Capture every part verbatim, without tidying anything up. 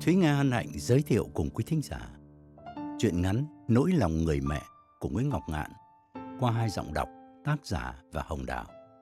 Thúy Nga hân hạnh giới thiệu cùng quý thính giả truyện ngắn Nỗi lòng người mẹ của Nguyễn Ngọc Ngạn qua hai giọng đọc tác giả và Hồng Đào.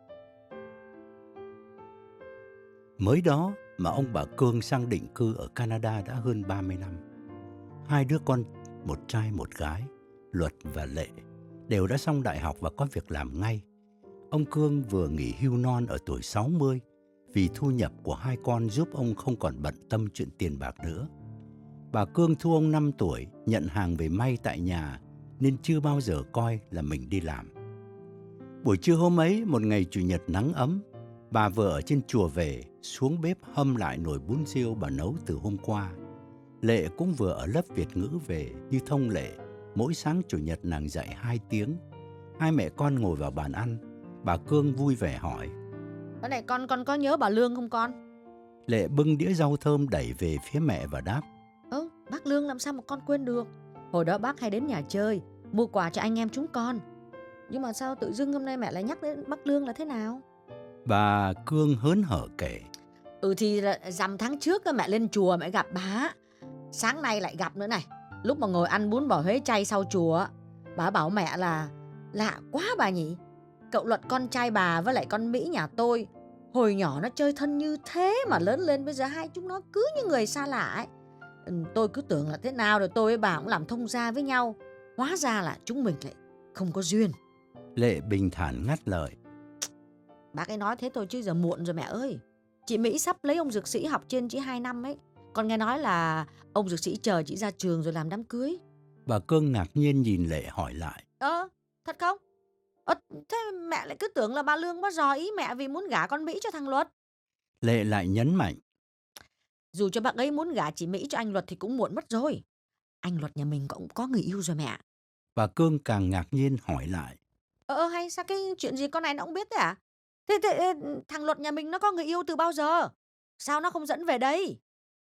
Mới đó mà ông bà Cương sang định cư ở Canada đã hơn ba mươi năm. Hai đứa con, một trai một gái, Luật và Lệ, đều đã xong đại học và có việc làm ngay. Ông Cương vừa nghỉ hưu non ở tuổi sáu mươi vì thu nhập của hai con giúp ông không còn bận tâm chuyện tiền bạc nữa. Bà Cương thu ông năm tuổi, nhận hàng về may tại nhà nên chưa bao giờ coi là mình đi làm. Buổi trưa hôm ấy, một ngày chủ nhật nắng ấm, bà vừa ở trên chùa về, xuống bếp hâm lại nồi bún riêu bà nấu từ hôm qua. Lệ cũng vừa ở lớp Việt ngữ về như thông lệ, mỗi sáng chủ nhật nàng dạy hai tiếng. Hai mẹ con ngồi vào bàn ăn, bà Cương vui vẻ hỏi: "Cái này con con có nhớ bà Lương không con?" Lệ bưng đĩa rau thơm đẩy về phía mẹ và đáp: "Ơ, bác Lương làm sao mà con quên được. Hồi đó bác hay đến nhà chơi, mua quà cho anh em chúng con. Nhưng mà sao tự dưng hôm nay mẹ lại nhắc đến bác Lương là thế nào?" Bà Cương hớn hở kể: Ừ thì rằm tháng trước mẹ lên chùa mẹ gặp bà. Sáng nay lại gặp nữa này. Lúc mà ngồi ăn bún bò Huế chay sau chùa, bà bảo mẹ là lạ quá bà nhỉ. Cậu Luật con trai bà với lại con Mỹ nhà tôi, hồi nhỏ nó chơi thân như thế mà lớn lên bây giờ hai chúng nó cứ như người xa lạ ấy. Tôi cứ tưởng là thế nào rồi tôi với bà cũng làm thông gia với nhau. Hóa ra là chúng mình lại không có duyên. Lệ bình thản ngắt lời: "Bác ấy nói thế thôi chứ giờ muộn rồi mẹ ơi. Chị Mỹ sắp lấy ông dược sĩ học trên chỉ hai năm ấy. Con nghe nói là ông dược sĩ chờ chị ra trường rồi làm đám cưới." Bà Cương ngạc nhiên nhìn Lệ hỏi lại: "Ơ, thật không? Ơ, thế mẹ lại cứ tưởng là bà Lương có dò ý mẹ vì muốn gả con Mỹ cho thằng Luật." Lệ lại nhấn mạnh: "Dù cho bác ấy muốn gả chị Mỹ cho anh Luật thì cũng muộn mất rồi. Anh Luật nhà mình cũng có người yêu rồi mẹ." Bà Cương càng ngạc nhiên hỏi lại: Ờ hay sao cái chuyện gì con này nó cũng biết thế à? Thế, thế thằng Luật nhà mình nó có người yêu từ bao giờ? Sao nó không dẫn về đây?"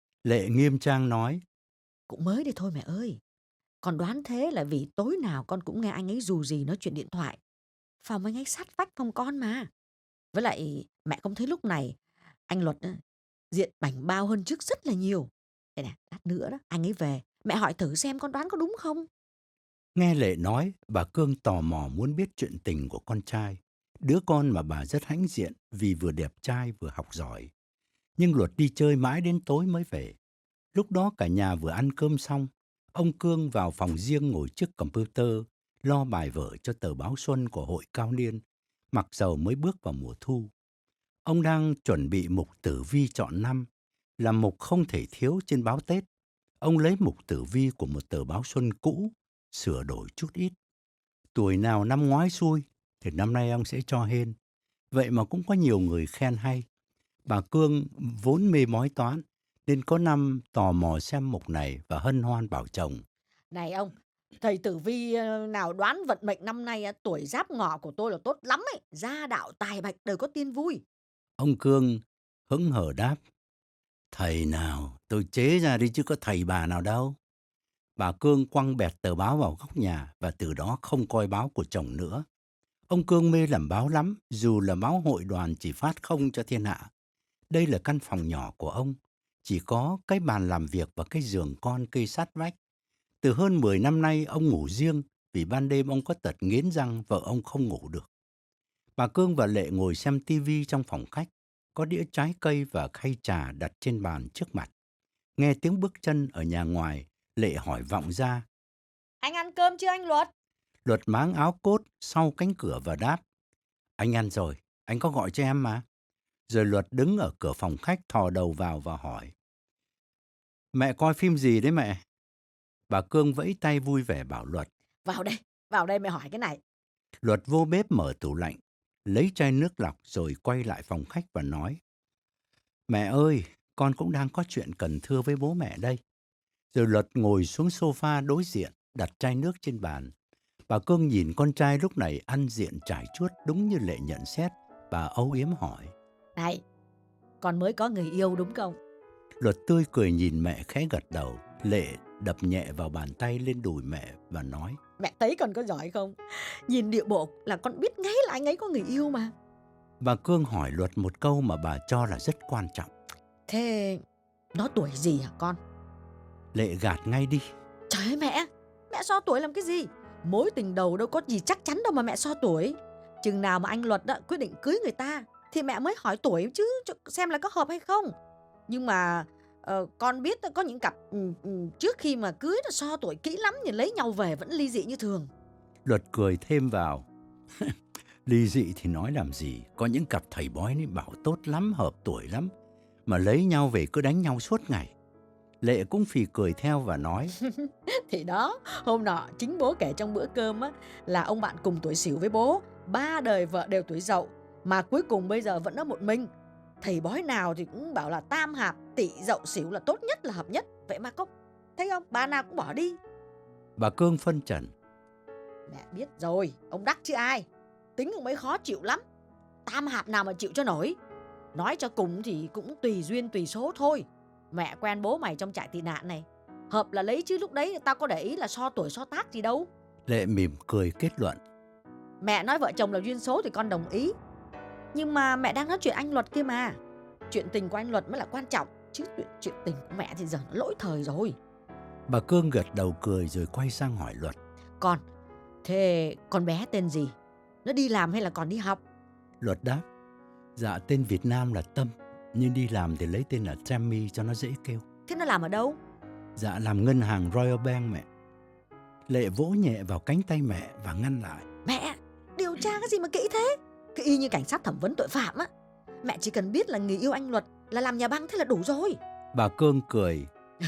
Lệ nghiêm trang nói: "Cũng mới đây thôi mẹ ơi. Con đoán thế là vì tối nào con cũng nghe anh ấy dù gì nói chuyện điện thoại. Phòng anh ấy sát vách phòng con mà. Với lại mẹ không thấy lúc này anh Luật diện bảnh bao hơn trước rất là nhiều. Đây nè, lát nữa đó anh ấy về, mẹ hỏi thử xem con đoán có đúng không?" Nghe Lệ nói, bà Cương tò mò muốn biết chuyện tình của con trai, đứa con mà bà rất hãnh diện vì vừa đẹp trai vừa học giỏi. Nhưng Luật đi chơi mãi đến tối mới về. Lúc đó cả nhà vừa ăn cơm xong, ông Cương vào phòng riêng ngồi trước computer, lo bài vở cho tờ báo Xuân của hội cao niên, mặc dầu mới bước vào mùa thu. Ông đang chuẩn bị mục tử vi chọn năm, là mục không thể thiếu trên báo Tết. Ông lấy mục tử vi của một tờ báo Xuân cũ, sửa đổi chút ít. Tuổi nào năm ngoái xui thì năm nay ông sẽ cho hên. Vậy mà cũng có nhiều người khen hay. Bà Cương vốn mê bói toán nên có năm tò mò xem mục này và hân hoan bảo chồng: "Này ông, thầy tử vi nào đoán vận mệnh năm nay tuổi Giáp Ngọ của tôi là tốt lắm ấy, gia đạo tài bạch đều có tin vui." Ông Cương hững hờ đáp: "Thầy nào, tôi chế ra đi chứ có thầy bà nào đâu." Bà Cương quăng bẹt tờ báo vào góc nhà và từ đó không coi báo của chồng nữa. Ông Cương mê làm báo lắm, dù là báo hội đoàn chỉ phát không cho thiên hạ. Đây là căn phòng nhỏ của ông, chỉ có cái bàn làm việc và cái giường con kê sát vách. Từ hơn mười năm nay ông ngủ riêng vì ban đêm ông có tật nghiến răng vợ ông không ngủ được. Bà Cương và Lệ ngồi xem tivi trong phòng khách, có đĩa trái cây và khay trà đặt trên bàn trước mặt. Nghe tiếng bước chân ở nhà ngoài, Lệ hỏi vọng ra: "Anh ăn cơm chưa anh Luật?" Luật máng áo cốt sau cánh cửa và đáp: "Anh ăn rồi, anh có gọi cho em mà." Rồi Luật đứng ở cửa phòng khách thò đầu vào và hỏi: "Mẹ coi phim gì đấy mẹ?" Bà Cương vẫy tay vui vẻ bảo Luật: "Vào đây, vào đây mẹ hỏi cái này." Luật vô bếp mở tủ lạnh, lấy chai nước lọc rồi quay lại phòng khách và nói: "Mẹ ơi, con cũng đang có chuyện cần thưa với bố mẹ đây." Rồi Luật ngồi xuống sofa đối diện, đặt chai nước trên bàn. Bà Cương nhìn con trai lúc này ăn diện trải chuốt đúng như Lệ nhận xét. Bà âu yếm hỏi: "Này, con mới có người yêu đúng không?" Luật tươi cười nhìn mẹ khẽ gật đầu. Lệ đập nhẹ vào bàn tay lên đùi mẹ và nói: "Mẹ thấy con có giỏi không? Nhìn điệu bộ là con biết ngay là anh ấy có người yêu mà." Bà Cương hỏi Luật một câu mà bà cho là rất quan trọng: "Thế nó tuổi gì hả con?" Lệ gạt ngay đi. Trời ơi mẹ, mẹ so tuổi làm cái gì? Mối tình đầu đâu có gì chắc chắn đâu mà mẹ so tuổi. Chừng nào mà anh Luật đó quyết định cưới người ta thì mẹ mới hỏi tuổi chứ, xem là có hợp hay không. Nhưng mà ờ, con biết có những cặp ừ, ừ, trước khi mà cưới nó so tuổi kỹ lắm, nhưng lấy nhau về vẫn ly dị như thường. Luật cười thêm vào. Ly dị thì nói làm gì, có những cặp thầy bói ấy bảo tốt lắm, hợp tuổi lắm, mà lấy nhau về cứ đánh nhau suốt ngày. Lệ cũng phì cười theo và nói. Thì đó, hôm nọ chính bố kể trong bữa cơm á, là ông bạn cùng tuổi Sửu với bố, ba đời vợ đều tuổi Dậu, mà cuối cùng bây giờ vẫn ở một mình. Thầy bói nào thì cũng bảo là tam hạp Tỵ Dậu Sửu là tốt nhất, là hợp nhất. Vậy mà có thấy không, bà nào cũng bỏ đi. Bà Cương phân trần. Mẹ biết rồi, ông đắc chứ ai. Tính ông ấy khó chịu lắm, tam hạp nào mà chịu cho nổi. Nói cho cùng thì cũng tùy duyên tùy số thôi. Mẹ quen bố mày trong trại tị nạn này, hợp là lấy chứ lúc đấy tao có để ý là so tuổi so tác gì đâu. Lệ mỉm cười kết luận. Mẹ nói vợ chồng là duyên số thì con đồng ý, nhưng mà mẹ đang nói chuyện anh Luật kia mà. Chuyện tình của anh Luật mới là quan trọng, chứ chuyện, chuyện tình của mẹ thì giờ nó lỗi thời rồi. Bà Cương gật đầu cười rồi quay sang hỏi Luật. Con, thế con bé tên gì? Nó đi làm hay là còn đi học? Luật đáp. Dạ tên Việt Nam là Tâm, nhưng đi làm thì lấy tên là Tammy cho nó dễ kêu. Thế nó làm ở đâu? Dạ làm ngân hàng Royal Bank mẹ. Lệ vỗ nhẹ vào cánh tay mẹ và ngăn lại. Mẹ, điều tra cái gì mà kỹ thế? Cái y như cảnh sát thẩm vấn tội phạm á. Mẹ chỉ cần biết là người yêu anh Luật là làm nhà băng thế là đủ rồi. Bà Cương cười.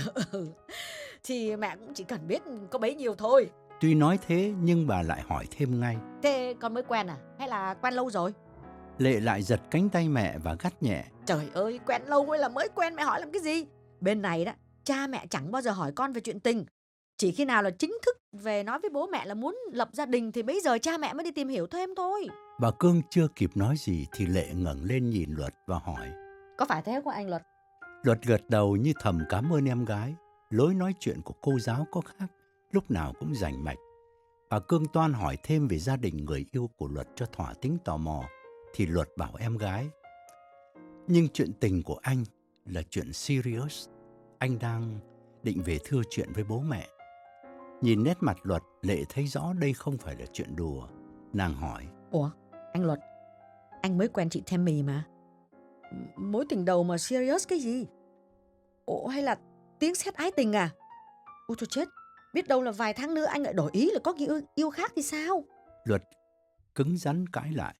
Thì mẹ cũng chỉ cần biết có bấy nhiêu thôi. Tuy nói thế nhưng bà lại hỏi thêm ngay. Thế con mới quen à? Hay là quen lâu rồi? Lệ lại giật cánh tay mẹ và gắt nhẹ. Trời ơi, quen lâu hay là mới quen, mẹ hỏi làm cái gì? Bên này đó, cha mẹ chẳng bao giờ hỏi con về chuyện tình. Chỉ khi nào là chính thức về nói với bố mẹ là muốn lập gia đình thì bây giờ cha mẹ mới đi tìm hiểu thêm thôi. Bà Cương chưa kịp nói gì thì Lệ ngẩng lên nhìn Luật và hỏi. Có phải thế không anh Luật? Luật gật đầu như thầm cảm ơn em gái. Lối nói chuyện của cô giáo có khác, lúc nào cũng rành mạch. Bà Cương toan hỏi thêm về gia đình người yêu của Luật cho thỏa tính tò mò, thì Luật bảo em gái. Nhưng chuyện tình của anh là chuyện serious. Anh đang định về thưa chuyện với bố mẹ. Nhìn nét mặt Luật, Lệ thấy rõ đây không phải là chuyện đùa. Nàng hỏi. Ủa, anh Luật, anh mới quen chị Tammy mà. Mối tình đầu mà serious cái gì? Ủa hay là tiếng sét ái tình à? Ôi trời chết, biết đâu là vài tháng nữa anh lại đổi ý là có người yêu, yêu khác thì sao? Luật cứng rắn cãi lại.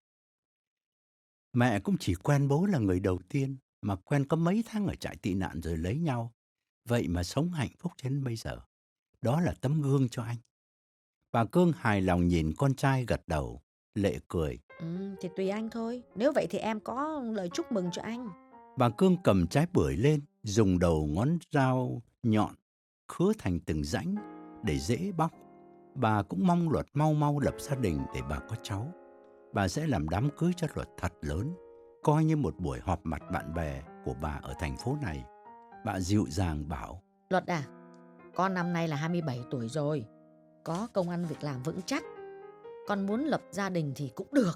Mẹ cũng chỉ quen bố là người đầu tiên, mà quen có mấy tháng ở trại tị nạn rồi lấy nhau. Vậy mà sống hạnh phúc đến bây giờ. Đó là tấm gương cho anh. Bà Cương hài lòng nhìn con trai gật đầu. Lệ cười. Ừ, thì tùy anh thôi. Nếu vậy thì em có lời chúc mừng cho anh. Bà Cương cầm trái bưởi lên, dùng đầu ngón dao nhọn khứa thành từng rãnh để dễ bóc. Bà cũng mong Luật mau mau lập gia đình để bà có cháu. Bà sẽ làm đám cưới cho Luật thật lớn, coi như một buổi họp mặt bạn bè của bà ở thành phố này. Bà dịu dàng bảo. Luật à, con năm nay là hai mươi bảy tuổi rồi, có công ăn việc làm vững chắc. Con muốn lập gia đình thì cũng được.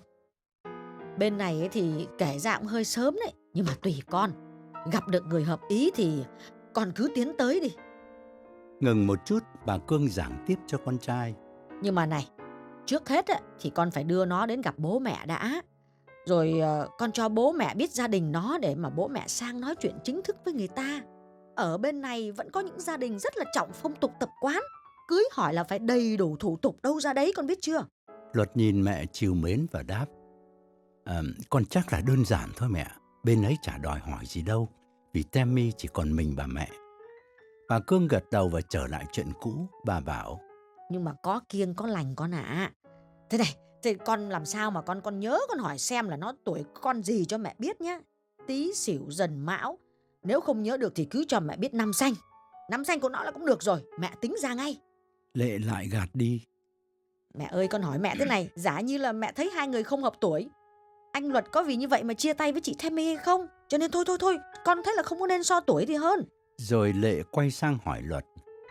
Bên này ấy thì kể ra cũng hơi sớm đấy, nhưng mà tùy con. Gặp được người hợp ý thì con cứ tiến tới đi. Ngừng một chút, bà Cương giảng tiếp cho con trai. Nhưng mà này, trước hết ấy, thì con phải đưa nó đến gặp bố mẹ đã. Rồi uh, con cho bố mẹ biết gia đình nó để mà bố mẹ sang nói chuyện chính thức với người ta. Ở bên này vẫn có những gia đình rất là trọng phong tục tập quán. Cưới hỏi là phải đầy đủ thủ tục đâu ra đấy, con biết chưa? Luật nhìn mẹ trìu mến và đáp. À, con chắc là đơn giản thôi mẹ. Bên ấy chả đòi hỏi gì đâu, vì Tammy chỉ còn mình bà mẹ. Bà Cương gật đầu và trở lại chuyện cũ. Bà bảo. Nhưng mà có kiêng có lành con ạ. À. Thế này, thì con làm sao mà con con nhớ con hỏi xem là nó tuổi con gì cho mẹ biết nhá. Tý Sửu Dần Mão. Nếu không nhớ được thì cứ cho mẹ biết năm xanh. Năm xanh của nó là cũng được rồi, mẹ tính ra ngay. Lệ lại gạt đi. Mẹ ơi, con hỏi mẹ thế này, giả như là mẹ thấy hai người không hợp tuổi, anh Luật có vì như vậy mà chia tay với chị Tammy hay không? Cho nên thôi thôi thôi, con thấy là không có nên so tuổi thì hơn. Rồi Lệ quay sang hỏi Luật.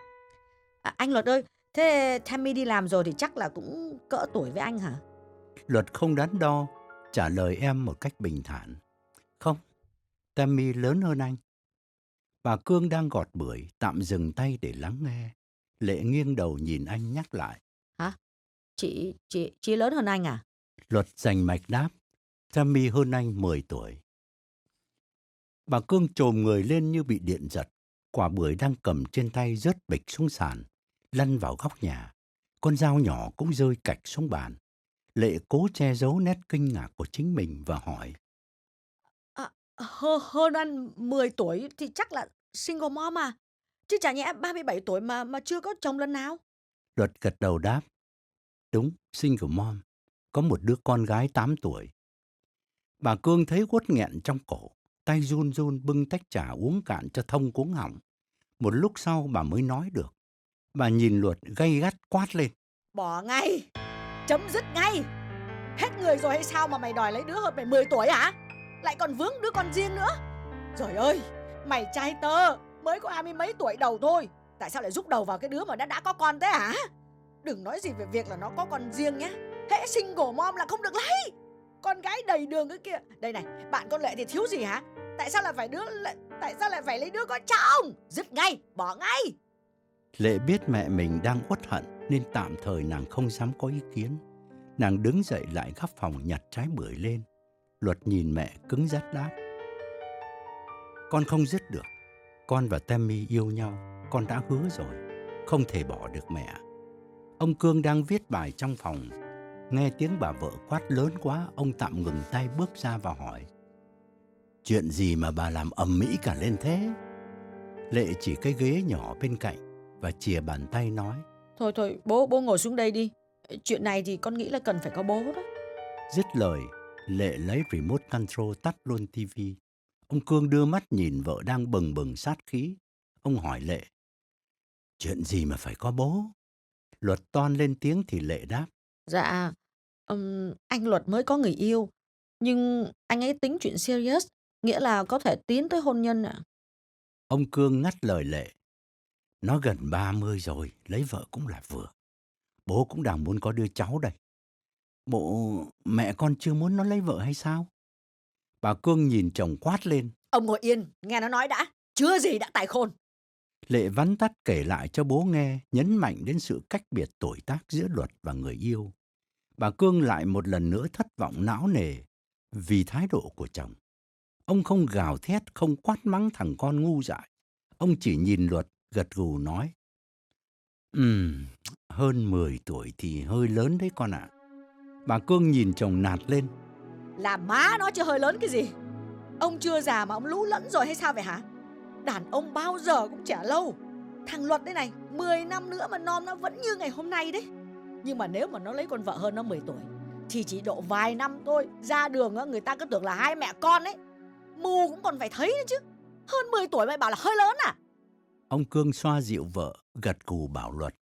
À, anh Luật ơi, thế Tammy đi làm rồi thì chắc là cũng cỡ tuổi với anh hả? Luật không đắn đo, trả lời em một cách bình thản. Không, Tammy lớn hơn anh. Bà Cương đang gọt bưởi, tạm dừng tay để lắng nghe. Lệ nghiêng đầu nhìn anh nhắc lại. Hả? Chị, chị, chị lớn hơn anh à? Luật rành mạch đáp. Tammy hơn anh mười tuổi. Bà Cương chồm người lên như bị điện giật. Quả bưởi đang cầm trên tay rớt bịch xuống sàn, lăn vào góc nhà. Con dao nhỏ cũng rơi cạch xuống bàn. Lệ cố che giấu nét kinh ngạc của chính mình và hỏi. À, hơn, hơn anh mười tuổi thì chắc là single mom à? Chứ chả nhẽ ba mươi bảy tuổi mà mà chưa có chồng lần nào? Luật gật đầu đáp. Đúng, single mom. Có một đứa con gái tám tuổi. Bà Cương thấy uất nghẹn trong cổ. Tay run run bưng tách trà uống cạn cho thông cuống họng. Một lúc sau bà mới nói được. Bà nhìn Luật gay gắt quát lên. Bỏ ngay! Chấm dứt ngay! Hết người rồi hay sao mà mày đòi lấy đứa hơn mày mười tuổi hả? Lại còn vướng đứa con riêng nữa. Trời ơi, mày trai tơ, mới có hai mươi mấy tuổi đầu thôi. Tại sao lại rúc đầu vào cái đứa mà đã đã có con thế hả? Đừng nói gì về việc là nó có con riêng nhá. Hễ single mom là không được lấy. Con gái đầy đường cái kia. Đây này, bạn con Lệ thì thiếu gì hả? Tại sao lại phải đứa lại, tại sao lại phải lấy đứa con chồng? Dứt ngay, bỏ ngay. Lệ biết mẹ mình đang uất hận nên tạm thời nàng không dám có ý kiến. Nàng đứng dậy lại góc phòng nhặt trái bưởi lên. Luật nhìn mẹ cứng rắn đáp. Con không dứt được. Con và Tammy yêu nhau. Con đã hứa rồi. Không thể bỏ được mẹ. Ông Cương đang viết bài trong phòng. Nghe tiếng bà vợ quát lớn quá, ông tạm ngừng tay bước ra và hỏi. Chuyện gì mà bà làm ầm ĩ cả lên thế? Lệ chỉ cái ghế nhỏ bên cạnh và chìa bàn tay nói. Thôi thôi, bố bố ngồi xuống đây đi. Chuyện này thì con nghĩ là cần phải có bố đó. Dứt lời, Lệ lấy remote control tắt luôn tivi. Ông Cương đưa mắt nhìn vợ đang bừng bừng sát khí. Ông hỏi Lệ. Chuyện gì mà phải có bố? Luật toan lên tiếng thì Lệ đáp. Dạ, um, anh Luật mới có người yêu. Nhưng anh ấy tính chuyện serious, nghĩa là có thể tiến tới hôn nhân ạ. Ông Cương ngắt lời Lệ. Nó gần ba mươi rồi, lấy vợ cũng là vừa. Bố cũng đang muốn có đứa cháu đây. Bộ mẹ con chưa muốn nó lấy vợ hay sao? Bà Cương nhìn chồng quát lên. Ông ngồi yên, nghe nó nói đã. Chưa gì đã tài khôn. Lệ vắn tắt kể lại cho bố nghe, nhấn mạnh đến sự cách biệt tuổi tác giữa Luật và người yêu. Bà Cương lại một lần nữa thất vọng não nề vì thái độ của chồng. Ông không gào thét, không quát mắng thằng con ngu dại. Ông chỉ nhìn Luật, gật gù nói. Ừm, hơn mười tuổi thì hơi lớn đấy con ạ. Bà Cương nhìn chồng nạt lên. Là má nó chứ hơi lớn cái gì. Ông chưa già mà ông lú lẫn rồi hay sao vậy hả? Đàn ông bao giờ cũng trẻ lâu. Thằng Luật đây này, mười năm nữa mà non nó vẫn như ngày hôm nay đấy. Nhưng mà nếu mà nó lấy con vợ hơn nó mười tuổi thì chỉ độ vài năm thôi. Ra đường người ta cứ tưởng là hai mẹ con ấy. Mù cũng còn phải thấy nữa chứ. Hơn mười tuổi mày bảo là hơi lớn à? Ông Cương xoa dịu vợ, gật gù bảo Luật.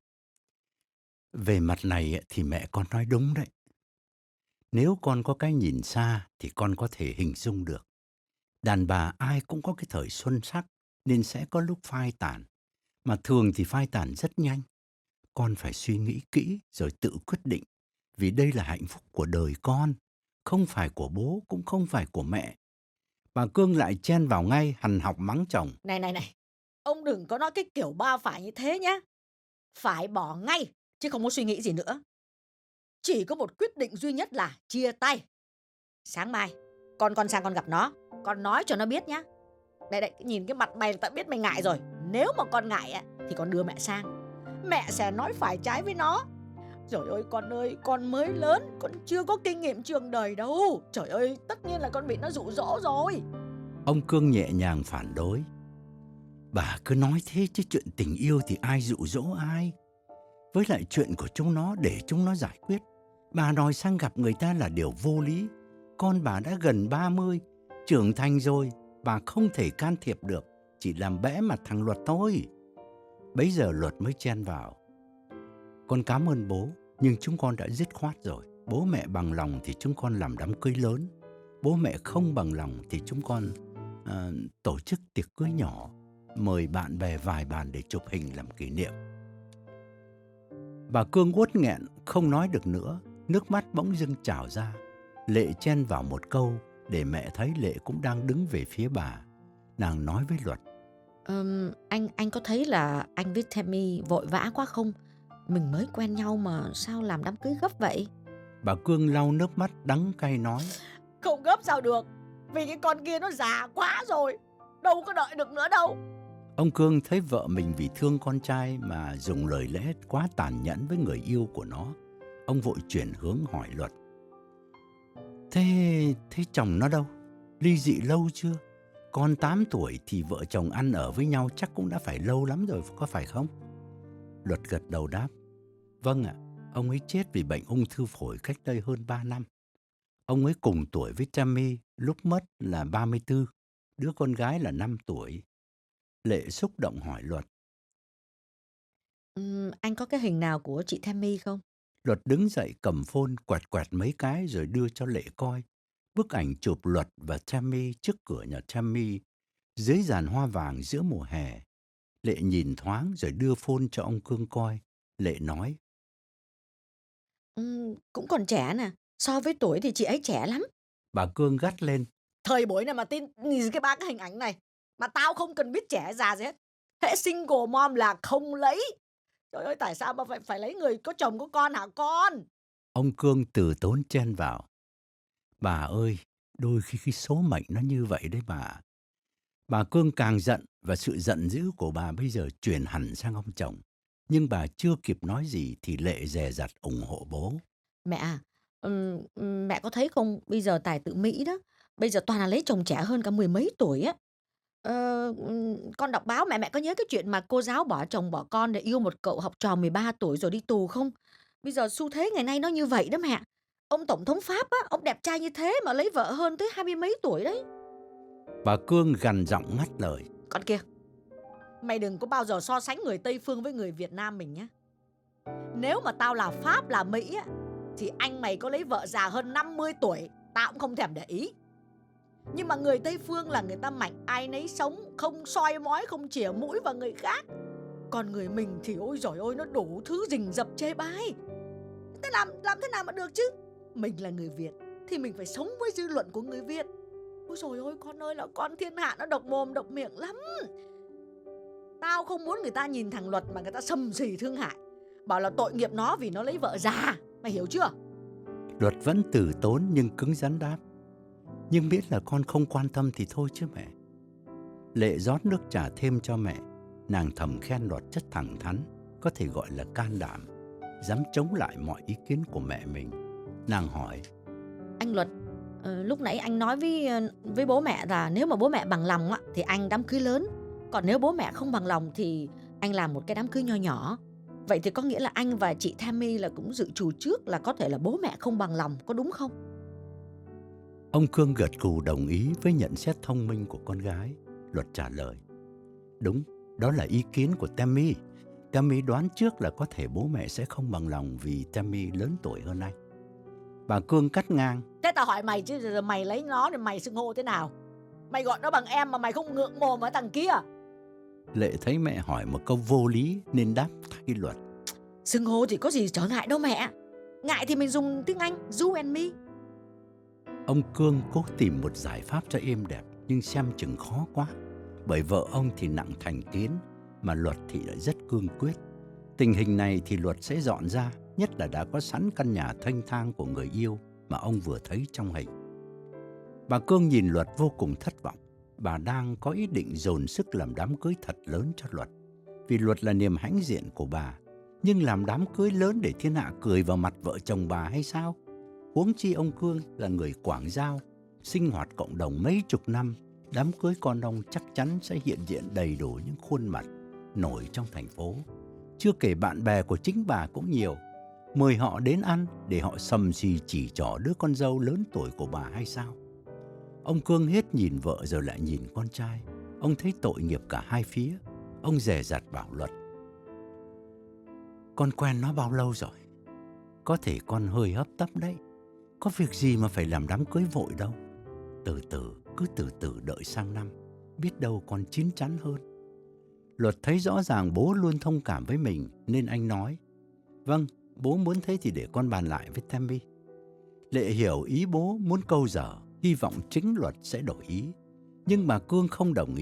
Về mặt này thì mẹ con nói đúng đấy. Nếu con có cái nhìn xa thì con có thể hình dung được. Đàn bà ai cũng có cái thời xuân sắc nên sẽ có lúc phai tàn. Mà thường thì phai tàn rất nhanh. Con phải suy nghĩ kỹ rồi tự quyết định. Vì đây là hạnh phúc của đời con. Không phải của bố cũng không phải của mẹ. Bà Cương lại chen vào ngay hằn học mắng chồng. Này này này, ông đừng có nói cái kiểu ba phải như thế nhá. Phải bỏ ngay chứ không có suy nghĩ gì nữa. Chỉ có một quyết định duy nhất là chia tay. Sáng mai con con sang con gặp nó. Con nói cho nó biết nhá. Đây đây, nhìn cái mặt mày là tao biết mày ngại rồi. Nếu mà con ngại á, thì con đưa mẹ sang. Mẹ sẽ nói phải trái với nó. Trời ơi con ơi, con mới lớn, con chưa có kinh nghiệm trường đời đâu. Trời ơi, tất nhiên là con bị nó dụ dỗ rồi. Ông Cương nhẹ nhàng phản đối. Bà cứ nói thế chứ chuyện tình yêu thì ai dụ dỗ ai. Với lại chuyện của chúng nó để chúng nó giải quyết. Bà đòi sang gặp người ta là điều vô lý. Con bà đã gần ba mươi, trưởng thành rồi. Bà không thể can thiệp được, chỉ làm bẽ mặt thằng Luật thôi. Bấy giờ Luật mới chen vào. Con cảm ơn bố, nhưng chúng con đã dứt khoát rồi. Bố mẹ bằng lòng thì chúng con làm đám cưới lớn. Bố mẹ không bằng lòng thì chúng con à, tổ chức tiệc cưới nhỏ. Mời bạn bè vài bàn để chụp hình làm kỷ niệm. Bà Cương uất nghẹn, không nói được nữa. Nước mắt bỗng dưng trào ra. Lệ chen vào một câu để mẹ thấy Lệ cũng đang đứng về phía bà. Nàng nói với Luật. Ờm, anh anh có thấy là anh với Tammy vội vã quá không? Mình mới quen nhau mà sao làm đám cưới gấp vậy? Bà Cương lau nước mắt đắng cay nói. Không gấp sao được, vì cái con kia nó già quá rồi, đâu có đợi được nữa đâu. Ông Cương thấy vợ mình vì thương con trai mà dùng lời lẽ quá tàn nhẫn với người yêu của nó. Ông vội chuyển hướng hỏi Luật. Thế, thế chồng nó đâu? Ly dị lâu chưa? Con tám tuổi thì vợ chồng ăn ở với nhau chắc cũng đã phải lâu lắm rồi, có phải không? Luật gật đầu đáp. Vâng ạ, ông ấy chết vì bệnh ung thư phổi cách đây hơn ba năm. Ông ấy cùng tuổi với Tammy, lúc mất là ba mươi tư, đứa con gái là năm tuổi. Lệ xúc động hỏi Luật. Ừm, anh có cái hình nào của chị Tammy không? Luật đứng dậy cầm phone quẹt quẹt mấy cái rồi đưa cho Lệ coi. Bức ảnh chụp Luật và Tammy trước cửa nhà Tammy, dưới giàn hoa vàng giữa mùa hè. Lệ nhìn thoáng rồi đưa phone cho ông Cương coi. Lệ nói. Ừm, cũng còn trẻ nè, so với tuổi thì chị ấy trẻ lắm. Bà Cương gắt lên. Thời buổi này mà tin nhìn cái ba cái hình ảnh này mà tao không cần biết trẻ già gì hết. Hễ single mom là không lấy. Trời ơi, tại sao mà phải phải lấy người có chồng có con hả con? Ông Cương từ tốn chen vào. Bà ơi, đôi khi cái số mệnh nó như vậy đấy bà. Bà Cương càng giận và sự giận dữ của bà bây giờ chuyển hẳn sang ông chồng. Nhưng bà chưa kịp nói gì thì Lệ dè dặt ủng hộ bố. Mẹ à, ừm, ừm, mẹ có thấy không, bây giờ tài tử Mỹ đó, bây giờ toàn là lấy chồng trẻ hơn cả mười mấy tuổi á. Ờ, ừm, con đọc báo mẹ mẹ có nhớ cái chuyện mà cô giáo bỏ chồng bỏ con để yêu một cậu học trò mười ba tuổi rồi đi tù không? Bây giờ xu thế ngày nay nó như vậy đó mẹ. Ông tổng thống Pháp á, ông đẹp trai như thế mà lấy vợ hơn tới hai mươi mấy tuổi đấy. Bà Cương gằn giọng ngắt lời. Con kia, mày đừng có bao giờ so sánh người Tây phương với người Việt Nam mình nhé. Nếu mà tao là Pháp là Mỹ á, thì anh mày có lấy vợ già hơn năm mươi tuổi, tao cũng không thèm để ý. Nhưng mà người Tây phương là người ta mạnh ai nấy sống, không soi mói, không chỉa mũi vào người khác. Còn người mình thì ôi giời ơi, nó đủ thứ rình rập chê bai. Thế làm làm thế nào mà được chứ? Mình là người Việt thì mình phải sống với dư luận của người Việt. Ôi giời ơi con ơi, là con thiên hạ nó độc mồm độc miệng lắm. Tao không muốn người ta nhìn thằng Luật mà người ta sầm xì thương hại, bảo là tội nghiệp nó vì nó lấy vợ già. Mày hiểu chưa? Luật vẫn từ tốn nhưng cứng rắn đáp. Nhưng biết là con không quan tâm thì thôi chứ mẹ. Lệ rót nước trà thêm cho mẹ. Nàng thầm khen Luật rất thẳng thắn, có thể gọi là can đảm, dám chống lại mọi ý kiến của mẹ mình. Nàng hỏi. Anh Luật, ờ, lúc nãy anh nói với với bố mẹ là nếu mà bố mẹ bằng lòng á, thì anh đám cưới lớn. Còn nếu bố mẹ không bằng lòng thì anh làm một cái đám cưới nho nhỏ. Vậy thì có nghĩa là anh và chị Tammy là cũng dự trù trước là có thể là bố mẹ không bằng lòng, có đúng không? Ông Cương gật gù đồng ý với nhận xét thông minh của con gái. Luật trả lời. Đúng, đó là ý kiến của Tammy. Tammy đoán trước là có thể bố mẹ sẽ không bằng lòng vì Tammy lớn tuổi hơn anh. Bà Cương cắt ngang. Thế tao hỏi mày chứ giờ mày lấy nó thì mày xưng hô thế nào? Mày gọi nó bằng em mà mày không ngượng mồm với thằng kia. Lệ thấy mẹ hỏi một câu vô lý nên đáp thay Luật. Xưng hô thì có gì trở ngại đâu mẹ. Ngại thì mình dùng tiếng Anh, you and me. Ông Cương cố tìm một giải pháp cho êm đẹp nhưng xem chừng khó quá. Bởi vợ ông thì nặng thành kiến mà Luật thì lại rất cương quyết. Tình hình này thì Luật sẽ dọn ra, nhất là đã có sẵn căn nhà thanh thang của người yêu mà ông vừa thấy trong hình. Bà Cương nhìn Luật vô cùng thất vọng. Bà đang có ý định dồn sức làm đám cưới thật lớn cho Luật, vì Luật là niềm hãnh diện của bà. Nhưng làm đám cưới lớn để thiên hạ cười vào mặt vợ chồng bà hay sao? Huống chi ông Cương là người Quảng Giao, sinh hoạt cộng đồng mấy chục năm. Đám cưới con ông chắc chắn sẽ hiện diện đầy đủ những khuôn mặt nổi trong thành phố. Chưa kể bạn bè của chính bà cũng nhiều. Mời họ đến ăn để họ sầm xì chỉ trỏ đứa con dâu lớn tuổi của bà hay sao? Ông Cương hết nhìn vợ rồi lại nhìn con trai. Ông thấy tội nghiệp cả hai phía. Ông dè dặt bảo Luật. Con quen nó bao lâu rồi? Có thể con hơi hấp tấp đấy. Có việc gì mà phải làm đám cưới vội đâu. Từ từ, cứ từ từ đợi sang năm. Biết đâu con chín chắn hơn. Luật thấy rõ ràng bố luôn thông cảm với mình nên anh nói. Vâng, bố muốn thế thì để con bàn lại với Tammy. Lệ hiểu ý bố muốn câu giờ, hy vọng chính Luật sẽ đổi ý. Nhưng bà Cương không đồng ý.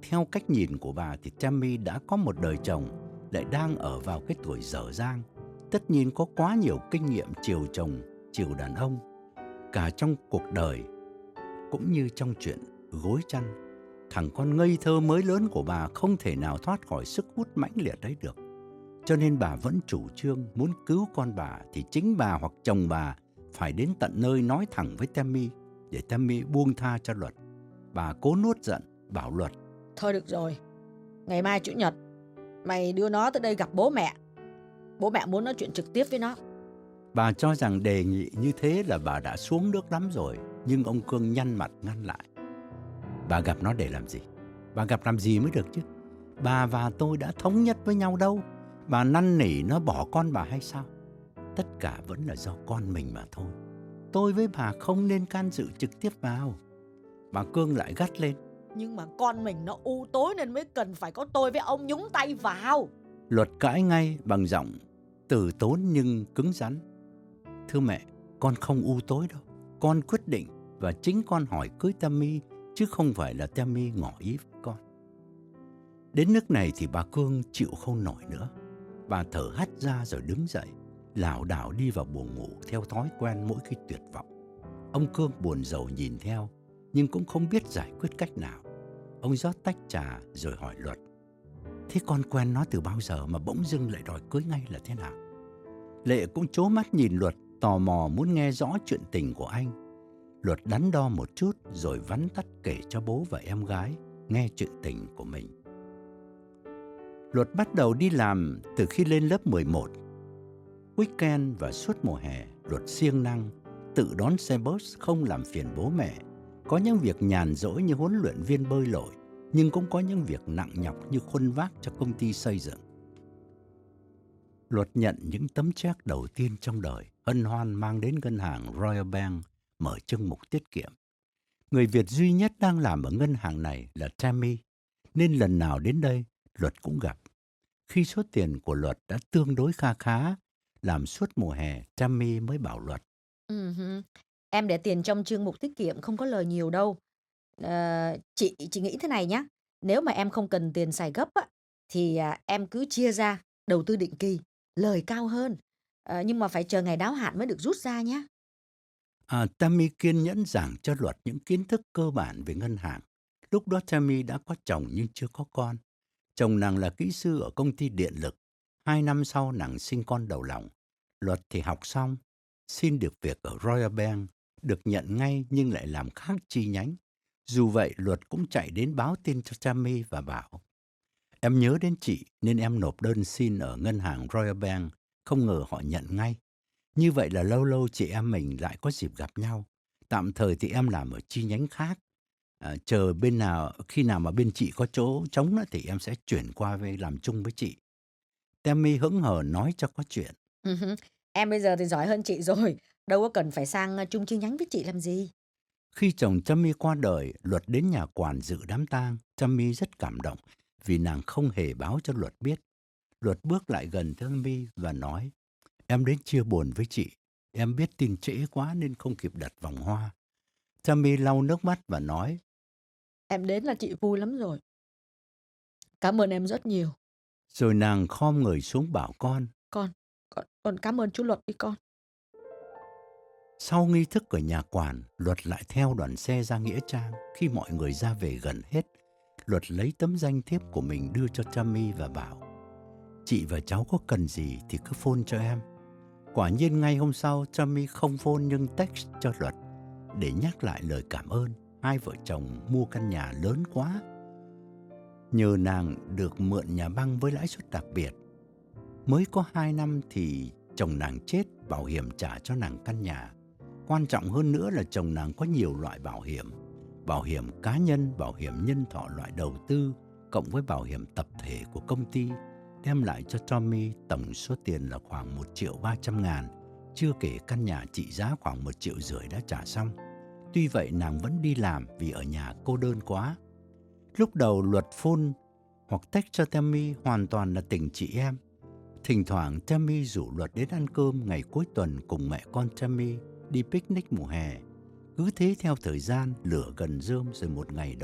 theo cách nhìn của bà thì Tammy đã có một đời chồng, lại đang ở vào cái tuổi dở dang. Tất nhiên có quá nhiều kinh nghiệm chiều chồng, chiều đàn ông, cả trong cuộc đời cũng như trong chuyện gối chăn. Thằng con ngây thơ mới lớn của bà không thể nào thoát khỏi sức hút mãnh liệt ấy được. Cho nên bà vẫn chủ trương muốn cứu con bà thì chính bà hoặc chồng bà phải đến tận nơi nói thẳng với Tammy để Tammy buông tha cho Luật. Bà cố nuốt giận, bảo Luật: Thôi được rồi, ngày mai Chủ nhật mày đưa nó tới đây gặp bố mẹ. Bố mẹ muốn nói chuyện trực tiếp với nó. Bà cho rằng đề nghị như thế là bà đã xuống nước lắm rồi, nhưng ông Cương nhăn mặt ngăn lại. Bà gặp nó để làm gì? Bà gặp làm gì mới được chứ? Bà và tôi đã thống nhất với nhau đâu. Bà năn nỉ nó bỏ con bà hay sao? Tất cả vẫn là do con mình mà thôi. Tôi với bà không nên can dự trực tiếp vào. Bà Cương lại gắt lên: Nhưng mà con mình nó u tối nên mới cần phải có tôi với ông nhúng tay vào. Luật cãi ngay bằng giọng từ tốn nhưng cứng rắn: Thưa mẹ, con không u tối đâu. Con quyết định và chính con hỏi cưới Tammy, chứ không phải là Tammy ngỏ ý với con. Đến nước này thì bà Cương chịu không nổi nữa. Bà thở hắt ra rồi đứng dậy, lảo đảo đi vào buồng ngủ theo thói quen mỗi khi tuyệt vọng. Ông Cương buồn rầu nhìn theo, nhưng cũng không biết giải quyết cách nào. Ông rót tách trà rồi hỏi Luật: Thế con quen nó từ bao giờ mà bỗng dưng lại đòi cưới ngay là thế nào? Lệ cũng trố mắt nhìn Luật, tò mò muốn nghe rõ chuyện tình của anh. Luật đắn đo một chút rồi vắn tắt kể cho bố và em gái nghe chuyện tình của mình. Luật bắt đầu đi làm từ khi lên lớp mười một. Weekend và suốt mùa hè, Luật siêng năng, tự đón xe bus không làm phiền bố mẹ. Có những việc nhàn rỗi như huấn luyện viên bơi lội, nhưng cũng có những việc nặng nhọc như khuân vác cho công ty xây dựng. Luật nhận những tấm check đầu tiên trong đời, hân hoan mang đến ngân hàng Royal Bank mở chương mục tiết kiệm. Người Việt duy nhất đang làm ở ngân hàng này là Tammy, nên lần nào đến đây, Luật cũng gặp. Khi số tiền của Luật đã tương đối kha khá, làm suốt mùa hè, Tammy mới bảo Luật: Uh-huh. Em để tiền trong chương mục tiết kiệm không có lời nhiều đâu. Ờ, chị chị nghĩ thế này nhé. Nếu mà em không cần tiền xài gấp á, thì à, em cứ chia ra đầu tư định kỳ, lời cao hơn. Ờ, nhưng mà phải chờ ngày đáo hạn mới được rút ra nhé. À, Tammy kiên nhẫn giảng cho Luật những kiến thức cơ bản về ngân hàng. Lúc đó Tammy đã có chồng nhưng chưa có con. Chồng nàng là kỹ sư ở công ty điện lực. Hai năm sau nàng sinh con đầu lòng. Luật thì học xong, xin được việc ở Royal Bank, được nhận ngay nhưng lại làm khác chi nhánh. Dù vậy, Luật cũng chạy đến báo tin cho Tammy và bảo: Em nhớ đến chị nên em nộp đơn xin ở ngân hàng Royal Bank, không ngờ họ nhận ngay. Như vậy là lâu lâu chị em mình lại có dịp gặp nhau. Tạm thời thì em làm ở chi nhánh khác. À, chờ bên nào, khi nào mà bên chị có chỗ trống đó, thì em sẽ chuyển qua với làm chung với chị. Tammy hững hờ nói cho có chuyện. Uh-huh. Em bây giờ thì giỏi hơn chị rồi. Đâu có cần phải sang uh, chung chi nhánh với chị làm gì. Khi chồng Tammy qua đời, Luật đến nhà quản dự đám tang. Tammy rất cảm động vì nàng không hề báo cho Luật biết. Luật bước lại gần Tammy và nói: Em đến chia buồn với chị. Em biết tin trễ quá nên không kịp đặt vòng hoa. Tammy lau nước mắt và nói: Em đến là chị vui lắm rồi. Cảm ơn em rất nhiều. Rồi nàng khom người xuống bảo con: Con, con, con cảm ơn chú Luật đi con. Sau nghi thức ở nhà quản, Luật lại theo đoàn xe ra nghĩa trang. Khi mọi người ra về gần hết, Luật lấy tấm danh thiếp của mình đưa cho Tammy và bảo: Chị và cháu có cần gì thì cứ phone cho em. Quả nhiên ngay hôm sau, Tammy không phone nhưng text cho Luật để nhắc lại lời cảm ơn. Hai vợ chồng mua căn nhà lớn quá, nhờ nàng được mượn nhà băng với lãi suất đặc biệt. Mới có hai năm thì chồng nàng chết, bảo hiểm trả cho nàng căn nhà. Quan trọng hơn nữa là chồng nàng có nhiều loại bảo hiểm. Bảo hiểm cá nhân, bảo hiểm nhân thọ loại đầu tư, cộng với bảo hiểm tập thể của công ty, đem lại cho Tommy tổng số tiền là khoảng một triệu ba trăm ngàn, chưa kể căn nhà trị giá khoảng một triệu rưỡi đã trả xong. Tuy vậy nàng vẫn đi làm vì ở nhà cô đơn quá. Lúc đầu Luật phone hoặc text cho Tammy hoàn toàn là tình chị em. Thỉnh thoảng Tammy rủ Luật đến ăn cơm ngày cuối tuần cùng mẹ con Tammy đi picnic mùa hè. Cứ thế theo thời gian, lửa gần rơm rồi một ngày đó,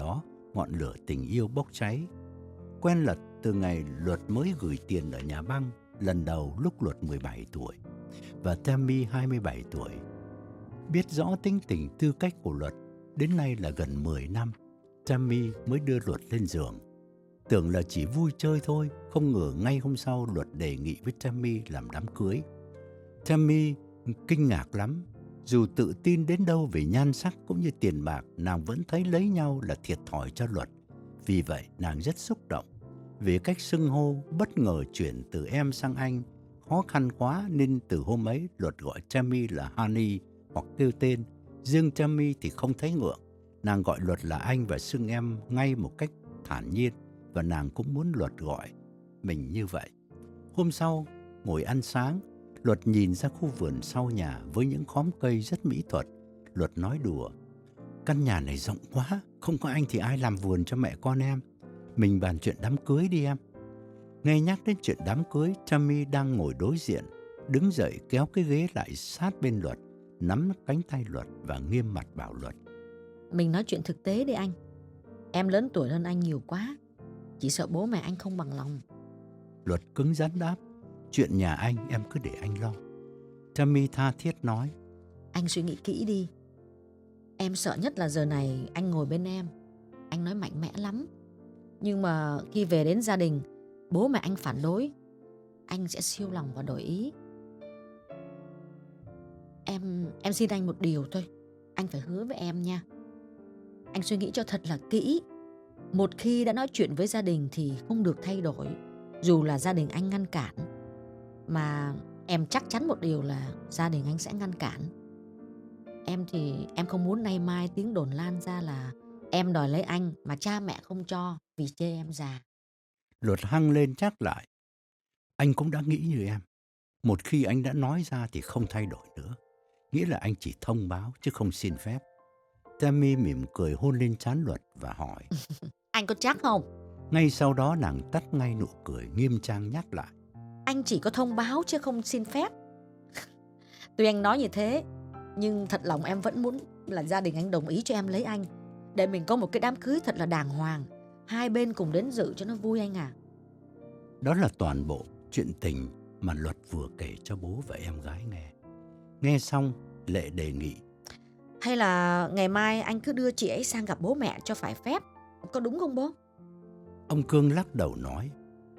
ngọn lửa tình yêu bốc cháy. Quen Luật từ ngày Luật mới gửi tiền ở nhà băng lần đầu lúc Luật mười bảy tuổi và Tammy hai mươi bảy tuổi. Biết rõ tính tình tư cách của Luật, đến nay là gần mười năm, Tammy mới đưa Luật lên giường. Tưởng là chỉ vui chơi thôi, không ngờ ngay hôm sau Luật đề nghị với Tammy làm đám cưới. Tammy kinh ngạc lắm. Dù tự tin đến đâu về nhan sắc cũng như tiền bạc, nàng vẫn thấy lấy nhau là thiệt thòi cho Luật. Vì vậy nàng rất xúc động. Vì cách xưng hô bất ngờ chuyển từ em sang anh khó khăn quá, nên từ hôm ấy Luật gọi Tammy là Honey hoặc kêu tên. Riêng Tammy thì không thấy ngượng. Nàng gọi Luật là anh và xưng em ngay một cách thản nhiên, và nàng cũng muốn Luật gọi mình như vậy. Hôm sau, ngồi ăn sáng, Luật nhìn ra khu vườn sau nhà với những khóm cây rất mỹ thuật. Luật nói đùa: căn nhà này rộng quá, không có anh thì ai làm vườn cho mẹ con em. Mình bàn chuyện đám cưới đi em. Nghe nhắc đến chuyện đám cưới, Tammy đang ngồi đối diện, đứng dậy kéo cái ghế lại sát bên Luật, nắm cánh tay Luật và nghiêm mặt bảo Luật: Mình nói chuyện thực tế đi anh. Em lớn tuổi hơn anh nhiều quá, chỉ sợ bố mẹ anh không bằng lòng. Luật cứng rắn đáp: chuyện nhà anh em cứ để anh lo. Tammy tha thiết nói: Anh suy nghĩ kỹ đi. Em sợ nhất là giờ này anh ngồi bên em, anh nói mạnh mẽ lắm. Nhưng mà khi về đến gia đình, bố mẹ anh phản đối, anh sẽ siêu lòng và đổi ý. Em em xin anh một điều thôi, anh phải hứa với em nha. Anh suy nghĩ cho thật là kỹ. Một khi đã nói chuyện với gia đình thì không được thay đổi, dù là gia đình anh ngăn cản. Mà em chắc chắn một điều là gia đình anh sẽ ngăn cản. Em thì em không muốn nay mai tiếng đồn lan ra là em đòi lấy anh mà cha mẹ không cho vì chê em già. Luật hăng lên chắc lại: anh cũng đã nghĩ như em. Một khi anh đã nói ra thì không thay đổi nữa. Nghĩa là anh chỉ thông báo chứ không xin phép. Tammy mỉm cười hôn lên trán Luật và hỏi: Anh có chắc không? Ngay sau đó nàng tắt ngay nụ cười, nghiêm trang nhắc lại: Anh chỉ có thông báo chứ không xin phép. Tuy anh nói như thế, nhưng thật lòng em vẫn muốn là gia đình anh đồng ý cho em lấy anh, để mình có một cái đám cưới thật là đàng hoàng, hai bên cùng đến dự cho nó vui anh à. Đó là toàn bộ chuyện tình mà Luật vừa kể cho bố và em gái nghe. Nghe xong, Lệ đề nghị: Hay là ngày mai anh cứ đưa chị ấy sang gặp bố mẹ cho phải phép, có đúng không bố? Ông Cương lắc đầu nói: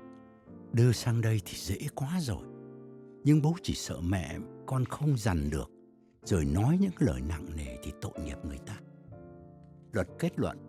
đưa sang đây thì dễ quá rồi, nhưng bố chỉ sợ mẹ con không dằn được, rồi nói những lời nặng nề thì tội nghiệp người ta. Luật kết luận: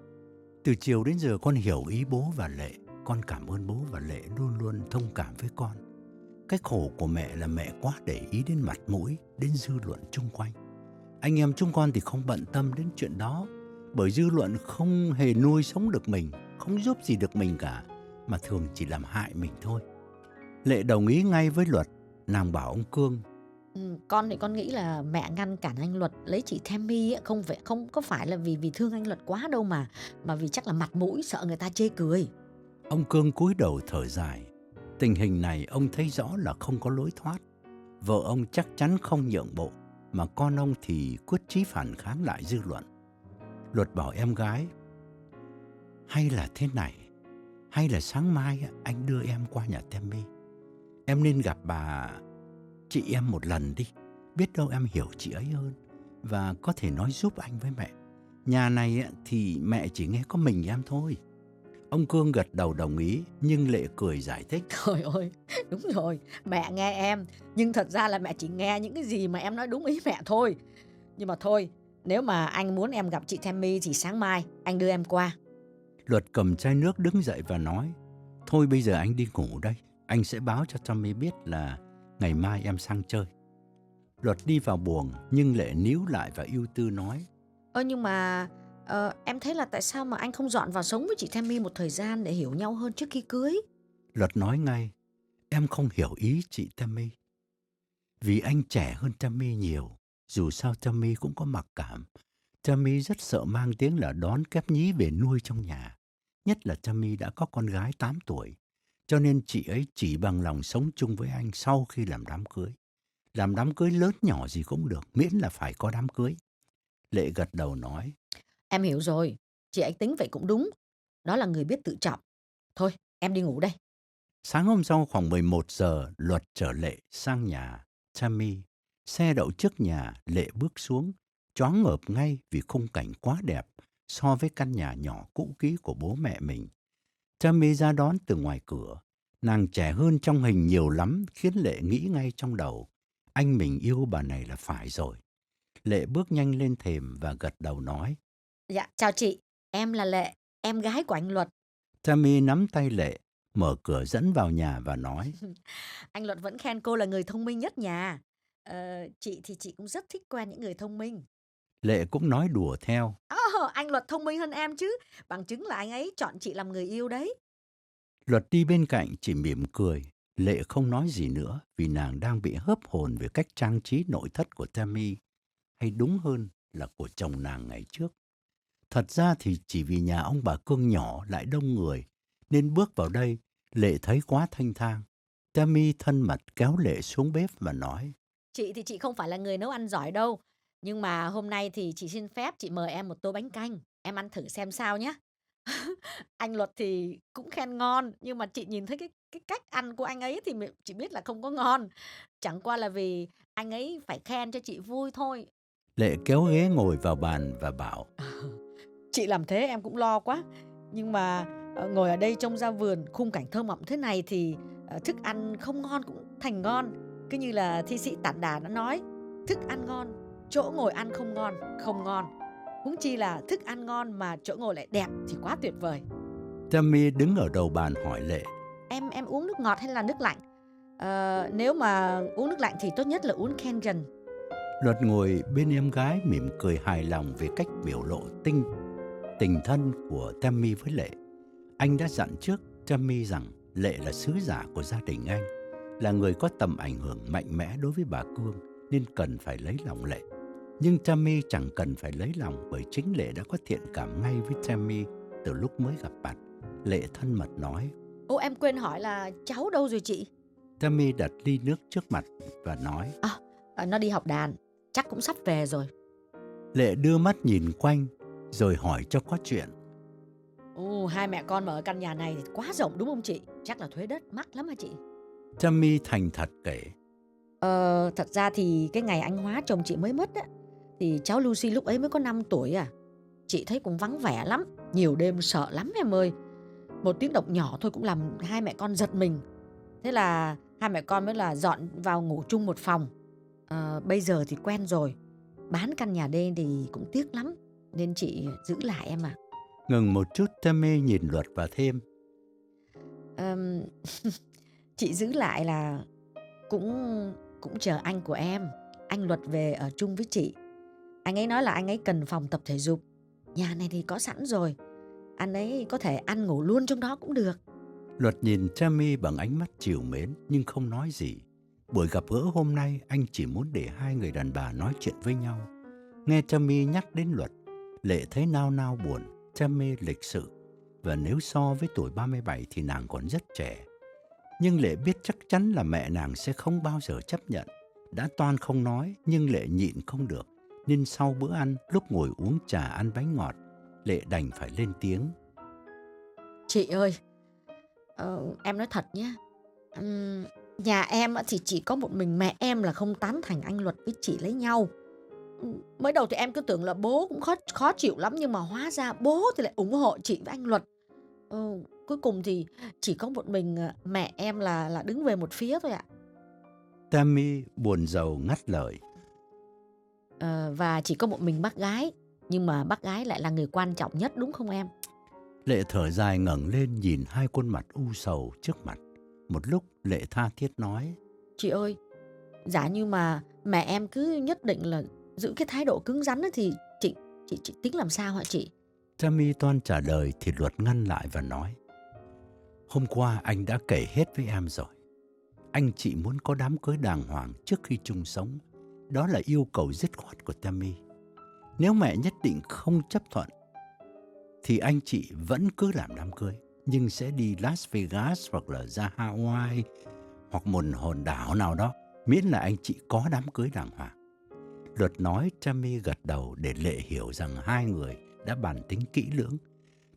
từ chiều đến giờ con hiểu ý bố và Lệ. Con cảm ơn bố và Lệ luôn luôn thông cảm với con. Cái khổ của mẹ là mẹ quá để ý đến mặt mũi, đến dư luận chung quanh. Anh em chúng con thì không bận tâm đến chuyện đó, bởi dư luận không hề nuôi sống được mình, không giúp gì được mình cả, mà thường chỉ làm hại mình thôi. Lệ đồng ý ngay với Luật. Nàng bảo ông Cương: Ừ, con thì con nghĩ là mẹ ngăn cản anh Luật lấy chị Tammy ấy, không phải không có phải là vì vì thương anh Luật quá đâu mà, mà vì chắc là mặt mũi sợ người ta chê cười. Ông Cương cúi đầu thở dài. Tình hình này ông thấy rõ là không có lối thoát. Vợ ông chắc chắn không nhượng bộ, mà con ông thì quyết chí phản kháng lại dư luận. Luật bảo em gái: hay là thế này, hay là sáng mai anh đưa em qua nhà Tammy. Em nên gặp bà chị em một lần đi, biết đâu em hiểu chị ấy hơn và có thể nói giúp anh với mẹ. Nhà này thì mẹ chỉ nghe có mình em thôi. Ông Cương gật đầu đồng ý, nhưng Lệ cười giải thích: Trời ơi, đúng rồi, mẹ nghe em, nhưng thật ra là mẹ chỉ nghe những cái gì mà em nói đúng ý mẹ thôi. Nhưng mà thôi, nếu mà anh muốn em gặp chị Tammy thì sáng mai anh đưa em qua. Luật cầm chai nước đứng dậy và nói: thôi bây giờ anh đi ngủ đây, anh sẽ báo cho Tammy biết là ngày mai em sang chơi. Luật đi vào buồng, nhưng Lệ níu lại và ưu tư nói: Ơ nhưng mà ờ, em thấy là tại sao mà anh không dọn vào sống với chị Tammy một thời gian để hiểu nhau hơn trước khi cưới? Luật nói ngay: em không hiểu ý chị Tammy. Vì anh trẻ hơn Tammy nhiều, dù sao Tammy cũng có mặc cảm. Tammy rất sợ mang tiếng là đón kép nhí về nuôi trong nhà. Nhất là Tammy đã có con gái tám tuổi, cho nên chị ấy chỉ bằng lòng sống chung với anh sau khi làm đám cưới. Làm đám cưới lớn nhỏ gì cũng được, miễn là phải có đám cưới. Lệ gật đầu nói: Em hiểu rồi, Chị ấy tính vậy cũng đúng. Đó là người biết tự trọng. Thôi, em đi ngủ đây. Sáng hôm sau khoảng mười một giờ, Luật chở Lệ sang nhà Tammy. Xe đậu trước nhà, Lệ bước xuống, choáng ngợp ngay vì khung cảnh quá đẹp so với căn nhà nhỏ cũ kỹ của bố mẹ mình. Tammy ra đón từ ngoài cửa. Nàng trẻ hơn trong hình nhiều lắm khiến Lệ nghĩ ngay trong đầu. Anh mình yêu bà này là phải rồi. Lệ bước nhanh lên thềm và gật đầu nói. Dạ, chào chị. Em là Lệ, em gái của anh Luật. Tammy nắm tay Lệ, mở cửa dẫn vào nhà và nói. Anh Luật vẫn khen cô là người thông minh nhất nhà. Ờ, chị thì chị cũng rất thích quen những người thông minh. Lệ cũng nói đùa theo. Ồ, anh Luật thông minh hơn em chứ. Bằng chứng là anh ấy chọn chị làm người yêu đấy. Luật đi bên cạnh chỉ mỉm cười. Lệ không nói gì nữa vì nàng đang bị hớp hồn về cách trang trí nội thất của Tammy, hay đúng hơn là của chồng nàng ngày trước. Thật ra thì chỉ vì nhà ông bà Cương nhỏ lại đông người, nên bước vào đây, Lệ thấy quá thanh thang. Tammy thân mật kéo Lệ xuống bếp và nói. Chị thì chị không phải là người nấu ăn giỏi đâu. Nhưng mà hôm nay thì chị xin phép chị mời em một tô bánh canh. Em ăn thử xem sao nhé. Anh Luật thì cũng khen ngon. Nhưng mà chị nhìn thấy cái, cái cách ăn của anh ấy thì chị biết là không có ngon. Chẳng qua là vì anh ấy phải khen cho chị vui thôi. Lệ kéo ghế ngồi vào bàn và bảo. Chị làm thế em cũng lo quá. Nhưng mà ờ, ngồi ở đây trông ra vườn, khung cảnh thơ mộng thế này thì ờ, thức ăn không ngon cũng thành ngon. Cứ như là thi sĩ Tản Đà đã nói, thức ăn ngon, chỗ ngồi ăn không ngon, không ngon. Huống chi là thức ăn ngon mà chỗ ngồi lại đẹp thì quá tuyệt vời. Tammy đứng ở đầu bàn hỏi Lệ. Em em uống nước ngọt hay là nước lạnh? Ờ, nếu mà uống nước lạnh thì tốt nhất là uống Kenyan. Luật ngồi bên em gái mỉm cười hài lòng về cách biểu lộ tinh tình thân của Tammy với Lệ. Anh đã dặn trước Tammy rằng Lệ là sứ giả của gia đình anh, là người có tầm ảnh hưởng mạnh mẽ đối với bà Cương, nên cần phải lấy lòng Lệ. Nhưng Tammy chẳng cần phải lấy lòng, bởi chính Lệ đã có thiện cảm ngay với Tammy từ lúc mới gặp mặt. Lệ thân mật nói. Ô, em quên hỏi là cháu đâu rồi chị? Tammy đặt ly nước trước mặt và nói. À, à, nó đi học đàn, chắc cũng sắp về rồi. Lệ đưa mắt nhìn quanh rồi hỏi cho có chuyện. Ồ, hai mẹ con mà ở căn nhà này thì quá rộng đúng không chị? Chắc là thuế đất mắc lắm hả chị? Tammy thành thật kể. Ờ, thật ra thì cái ngày anh Hóa chồng chị mới mất á, thì cháu Lucy lúc ấy mới có năm tuổi à. Chị thấy cũng vắng vẻ lắm, nhiều đêm sợ lắm em ơi. Một tiếng động nhỏ thôi cũng làm hai mẹ con giật mình. Thế là hai mẹ con mới là dọn vào ngủ chung một phòng. Ờ, bây giờ thì quen rồi. Bán căn nhà đây thì cũng tiếc lắm, nên chị giữ lại em à. Ngừng một chút, Tammy nhìn Luật và thêm. Ờm, chị giữ lại là cũng cũng chờ anh của em, anh Luật về ở chung với chị. Anh ấy nói là anh ấy cần phòng tập thể dục. Nhà này thì có sẵn rồi, anh ấy có thể ăn ngủ luôn trong đó cũng được. Luật nhìn Tammy bằng ánh mắt trìu mến nhưng không nói gì. Buổi gặp gỡ hôm nay anh chỉ muốn để hai người đàn bà nói chuyện với nhau. Nghe Tammy nhắc đến Luật, Lệ thấy nao nao buồn. Tammy lịch sự, và nếu so với tuổi ba mươi bảy thì nàng còn rất trẻ. Nhưng Lệ biết chắc chắn là mẹ nàng sẽ không bao giờ chấp nhận. Đã toan không nói, nhưng Lệ nhịn không được, nên sau bữa ăn, lúc ngồi uống trà ăn bánh ngọt, Lệ đành phải lên tiếng. Chị ơi, ờ, em nói thật nhé, uhm, nhà em thì chỉ có một mình mẹ em là không tán thành anh Luật với chị lấy nhau. Mới đầu thì em cứ tưởng là bố cũng khó, khó chịu lắm, nhưng mà hóa ra bố thì lại ủng hộ chị với anh Luật. Ừ, cuối cùng thì chỉ có một mình mẹ em là là đứng về một phía thôi ạ. Tammy buồn rầu ngắt lời. Ờ, và chỉ có một mình bác gái, nhưng mà bác gái lại là người quan trọng nhất đúng không em? Lệ thở dài ngẩng lên nhìn hai khuôn mặt u sầu trước mặt. Một lúc Lệ tha thiết nói. Chị ơi, giả như mà mẹ em cứ nhất định là giữ cái thái độ cứng rắn ấy, thì chị, chị, chị tính làm sao hả chị? Tammy toan trả lời thì Luật ngăn lại và nói. Hôm qua anh đã kể hết với em rồi. Anh chị muốn có đám cưới đàng hoàng trước khi chung sống. Đó là yêu cầu dứt khoát của Tammy. Nếu mẹ nhất định không chấp thuận thì anh chị vẫn cứ làm đám cưới, nhưng sẽ đi Las Vegas hoặc là ra Hawaii hoặc một hòn đảo nào đó, miễn là anh chị có đám cưới đàng hoàng. Luật nói. Tammy gật đầu để Lệ hiểu rằng hai người đã bàn tính kỹ lưỡng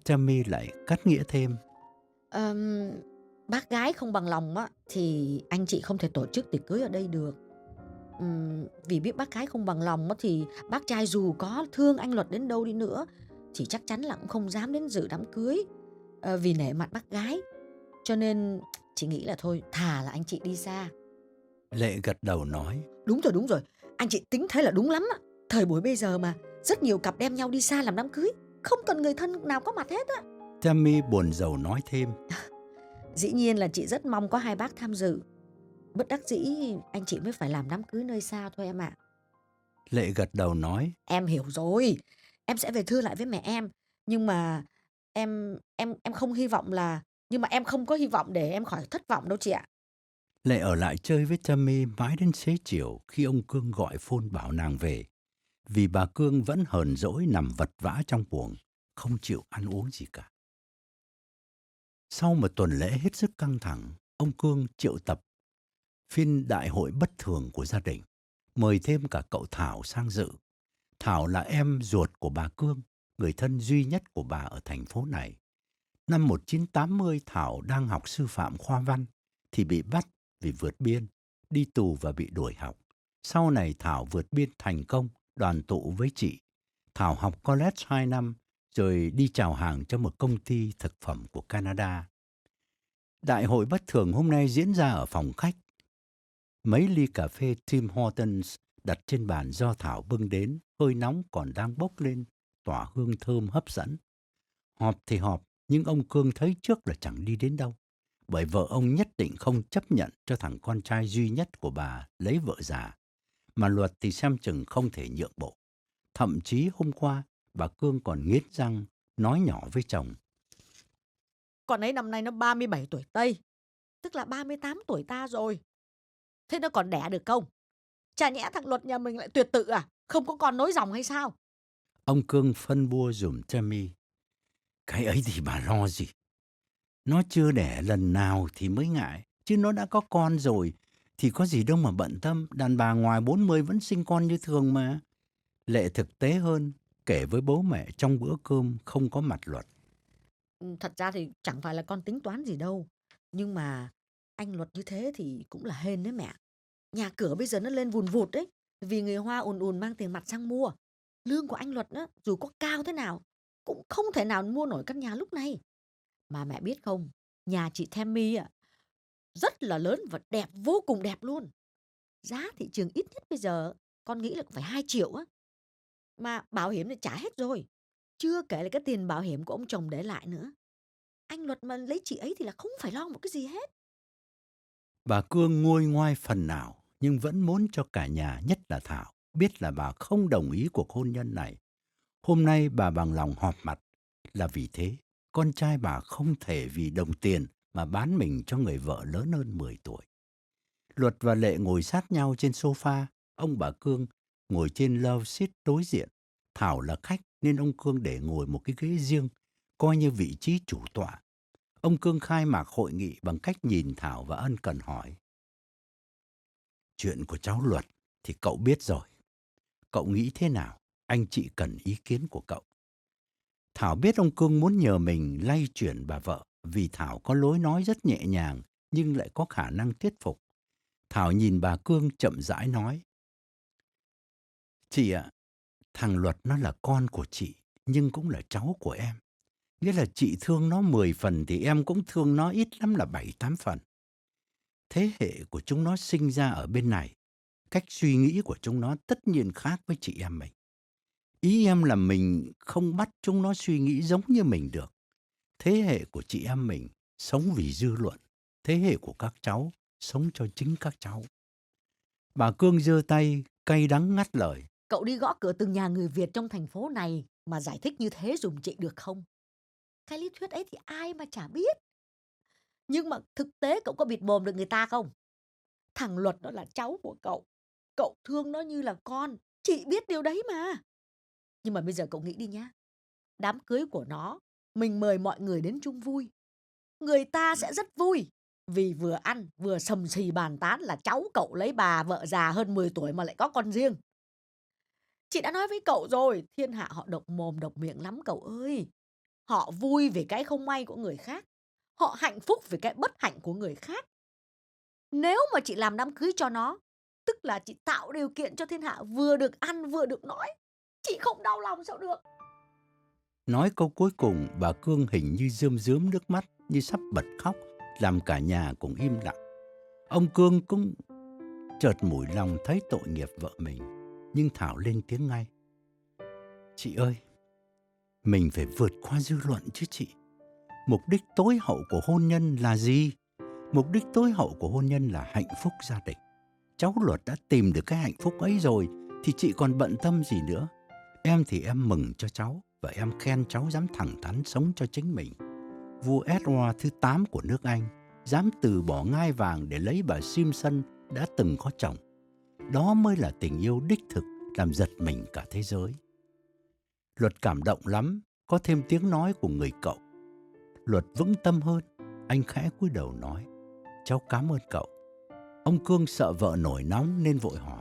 Tammy lại cắt nghĩa thêm. Ờm, bác gái không bằng lòng á thì anh chị không thể tổ chức tiệc cưới ở đây được. Ừm, vì biết bác gái không bằng lòng á thì bác trai dù có thương anh Luật đến đâu đi nữa thì chắc chắn là cũng không dám đến dự đám cưới, ờ, vì nể mặt bác gái. Cho nên chị nghĩ là thôi thà là anh chị đi xa. Lệ gật đầu nói. Đúng rồi, đúng rồi. Anh chị tính thế là đúng lắm á. Thời buổi bây giờ mà rất nhiều cặp đem nhau đi xa làm đám cưới, không cần người thân nào có mặt hết á. Tammy buồn rầu nói thêm. Dĩ nhiên là chị rất mong có hai bác tham dự. Bất đắc dĩ anh chị mới phải làm đám cưới nơi xa thôi em ạ. Lệ gật đầu nói. Em hiểu rồi. Em sẽ về thưa lại với mẹ em. Nhưng mà em em em không hy vọng là nhưng mà em không có hy vọng để em khỏi thất vọng đâu chị ạ. Lệ ở lại chơi với Tammy mãi đến xế chiều khi ông Cương gọi phone bảo nàng về. Vì bà Cương vẫn hờn dỗi nằm vật vã trong buồng, không chịu ăn uống gì cả. Sau một tuần lễ hết sức căng thẳng, ông Cương triệu tập phiên đại hội bất thường của gia đình, mời thêm cả cậu Thảo sang dự. Thảo là em ruột của bà Cương, người thân duy nhất của bà ở thành phố này. Năm một nghìn chín trăm tám mươi, Thảo đang học sư phạm khoa văn thì bị bắt vì vượt biên, đi tù và bị đuổi học. Sau này Thảo vượt biên thành công, đoàn tụ với chị. Thảo học college hai năm, rồi đi chào hàng cho một công ty thực phẩm của Canada. Đại hội bất thường hôm nay diễn ra ở phòng khách. Mấy ly cà phê Tim Hortons đặt trên bàn do Thảo bưng đến, hơi nóng còn đang bốc lên, tỏa hương thơm hấp dẫn. Họp thì họp, nhưng ông Cương thấy trước là chẳng đi đến đâu. Bởi vợ ông nhất định không chấp nhận cho thằng con trai duy nhất của bà lấy vợ già. Mà Luật thì xem chừng không thể nhượng bộ. Thậm chí hôm qua, bà Cương còn nghiến răng, nói nhỏ với chồng. Con ấy năm nay nó ba mươi bảy tuổi Tây, tức là ba mươi tám tuổi ta rồi. Thế nó còn đẻ được không? Chả nhẽ thằng Luật nhà mình lại tuyệt tự à? Không có con nối dòng hay sao? Ông Cương phân bua dùm Tammy. Cái ấy thì bà lo gì? Nó chưa đẻ lần nào thì mới ngại, chứ nó đã có con rồi thì có gì đâu mà bận tâm, đàn bà ngoài bốn mươi vẫn sinh con như thường mà. Lệ thực tế hơn, kể với bố mẹ trong bữa cơm không có mặt Luật. Ừ, thật ra thì chẳng phải là con tính toán gì đâu. Nhưng mà anh Luật như thế thì cũng là hên đấy mẹ. Nhà cửa bây giờ nó lên vùn vụt đấy. Vì người Hoa ùn ùn mang tiền mặt sang mua. Lương của anh Luật á, dù có cao thế nào, cũng không thể nào mua nổi căn nhà lúc này. Mà mẹ biết không, nhà chị Tammy à, rất là lớn và đẹp, vô cùng đẹp luôn. Giá thị trường ít nhất bây giờ, con nghĩ là cũng phải hai triệu á. Mà bảo hiểm thì trả hết rồi. Chưa kể là cái tiền bảo hiểm của ông chồng để lại nữa. Anh Luật mà lấy chị ấy thì là không phải lo một cái gì hết. Bà Cương nguôi ngoai phần nào, nhưng vẫn muốn cho cả nhà, nhất là Thảo, biết là bà không đồng ý cuộc hôn nhân này. Hôm nay bà bằng lòng họp mặt là vì thế. Con trai bà không thể vì đồng tiền mà bán mình cho người vợ lớn hơn mười tuổi. Luật và Lệ ngồi sát nhau trên sofa, ông bà Cương ngồi trên love seat đối diện. Thảo là khách nên ông Cương để ngồi một cái ghế riêng, coi như vị trí chủ tọa. Ông Cương khai mạc hội nghị bằng cách nhìn Thảo và ân cần hỏi. Chuyện của cháu Luật thì cậu biết rồi. Cậu nghĩ thế nào? Anh chị cần ý kiến của cậu. Thảo biết ông Cương muốn nhờ mình lay chuyển bà vợ vì Thảo có lối nói rất nhẹ nhàng nhưng lại có khả năng thuyết phục. Thảo nhìn bà Cương chậm rãi nói. Chị ạ, thằng Luật nó là con của chị nhưng cũng là cháu của em. Nghĩa là chị thương nó mười phần thì em cũng thương nó ít lắm là bảy tám phần. Thế hệ của chúng nó sinh ra ở bên này. Cách suy nghĩ của chúng nó tất nhiên khác với chị em mình. Ý em là mình không bắt chúng nó suy nghĩ giống như mình được. Thế hệ của chị em mình sống vì dư luận. Thế hệ của các cháu sống cho chính các cháu. Bà Cương giơ tay, cay đắng ngắt lời. Cậu đi gõ cửa từng nhà người Việt trong thành phố này mà giải thích như thế dùm chị được không? Cái lý thuyết ấy thì ai mà chả biết. Nhưng mà thực tế cậu có bịt mồm được người ta không? Thằng Luật nó là cháu của cậu. Cậu thương nó như là con. Chị biết điều đấy mà. Nhưng mà bây giờ cậu nghĩ đi nhá. Đám cưới của nó, mình mời mọi người đến chung vui. Người ta sẽ rất vui. Vì vừa ăn, vừa sầm xì bàn tán là cháu cậu lấy bà vợ già hơn mười tuổi mà lại có con riêng. Chị đã nói với cậu rồi, thiên hạ họ độc mồm độc miệng lắm cậu ơi. Họ vui vì cái không may của người khác. Họ hạnh phúc vì cái bất hạnh của người khác. Nếu mà chị làm đám cưới cho nó, tức là chị tạo điều kiện cho thiên hạ vừa được ăn vừa được nói. Chị không đau lòng sao được. Nói câu cuối cùng, bà Cương hình như rơm rớm nước mắt, như sắp bật khóc, làm cả nhà cùng im lặng. Ông Cương cũng chợt mủi lòng thấy tội nghiệp vợ mình, nhưng Thảo lên tiếng ngay. Chị ơi, mình phải vượt qua dư luận chứ chị. Mục đích tối hậu của hôn nhân là gì? Mục đích tối hậu của hôn nhân là hạnh phúc gia đình. Cháu Luật đã tìm được cái hạnh phúc ấy rồi, thì chị còn bận tâm gì nữa. Em thì em mừng cho cháu, và em khen cháu dám thẳng thắn sống cho chính mình. Vua Edward thứ tám của nước Anh dám từ bỏ ngai vàng để lấy bà Simpson đã từng có chồng. Đó mới là tình yêu đích thực, làm giật mình cả thế giới. Luật cảm động lắm, có thêm tiếng nói của người cậu. Luật vững tâm hơn, anh khẽ cúi đầu nói, cháu cảm ơn cậu. Ông Cương sợ vợ nổi nóng nên vội hỏi,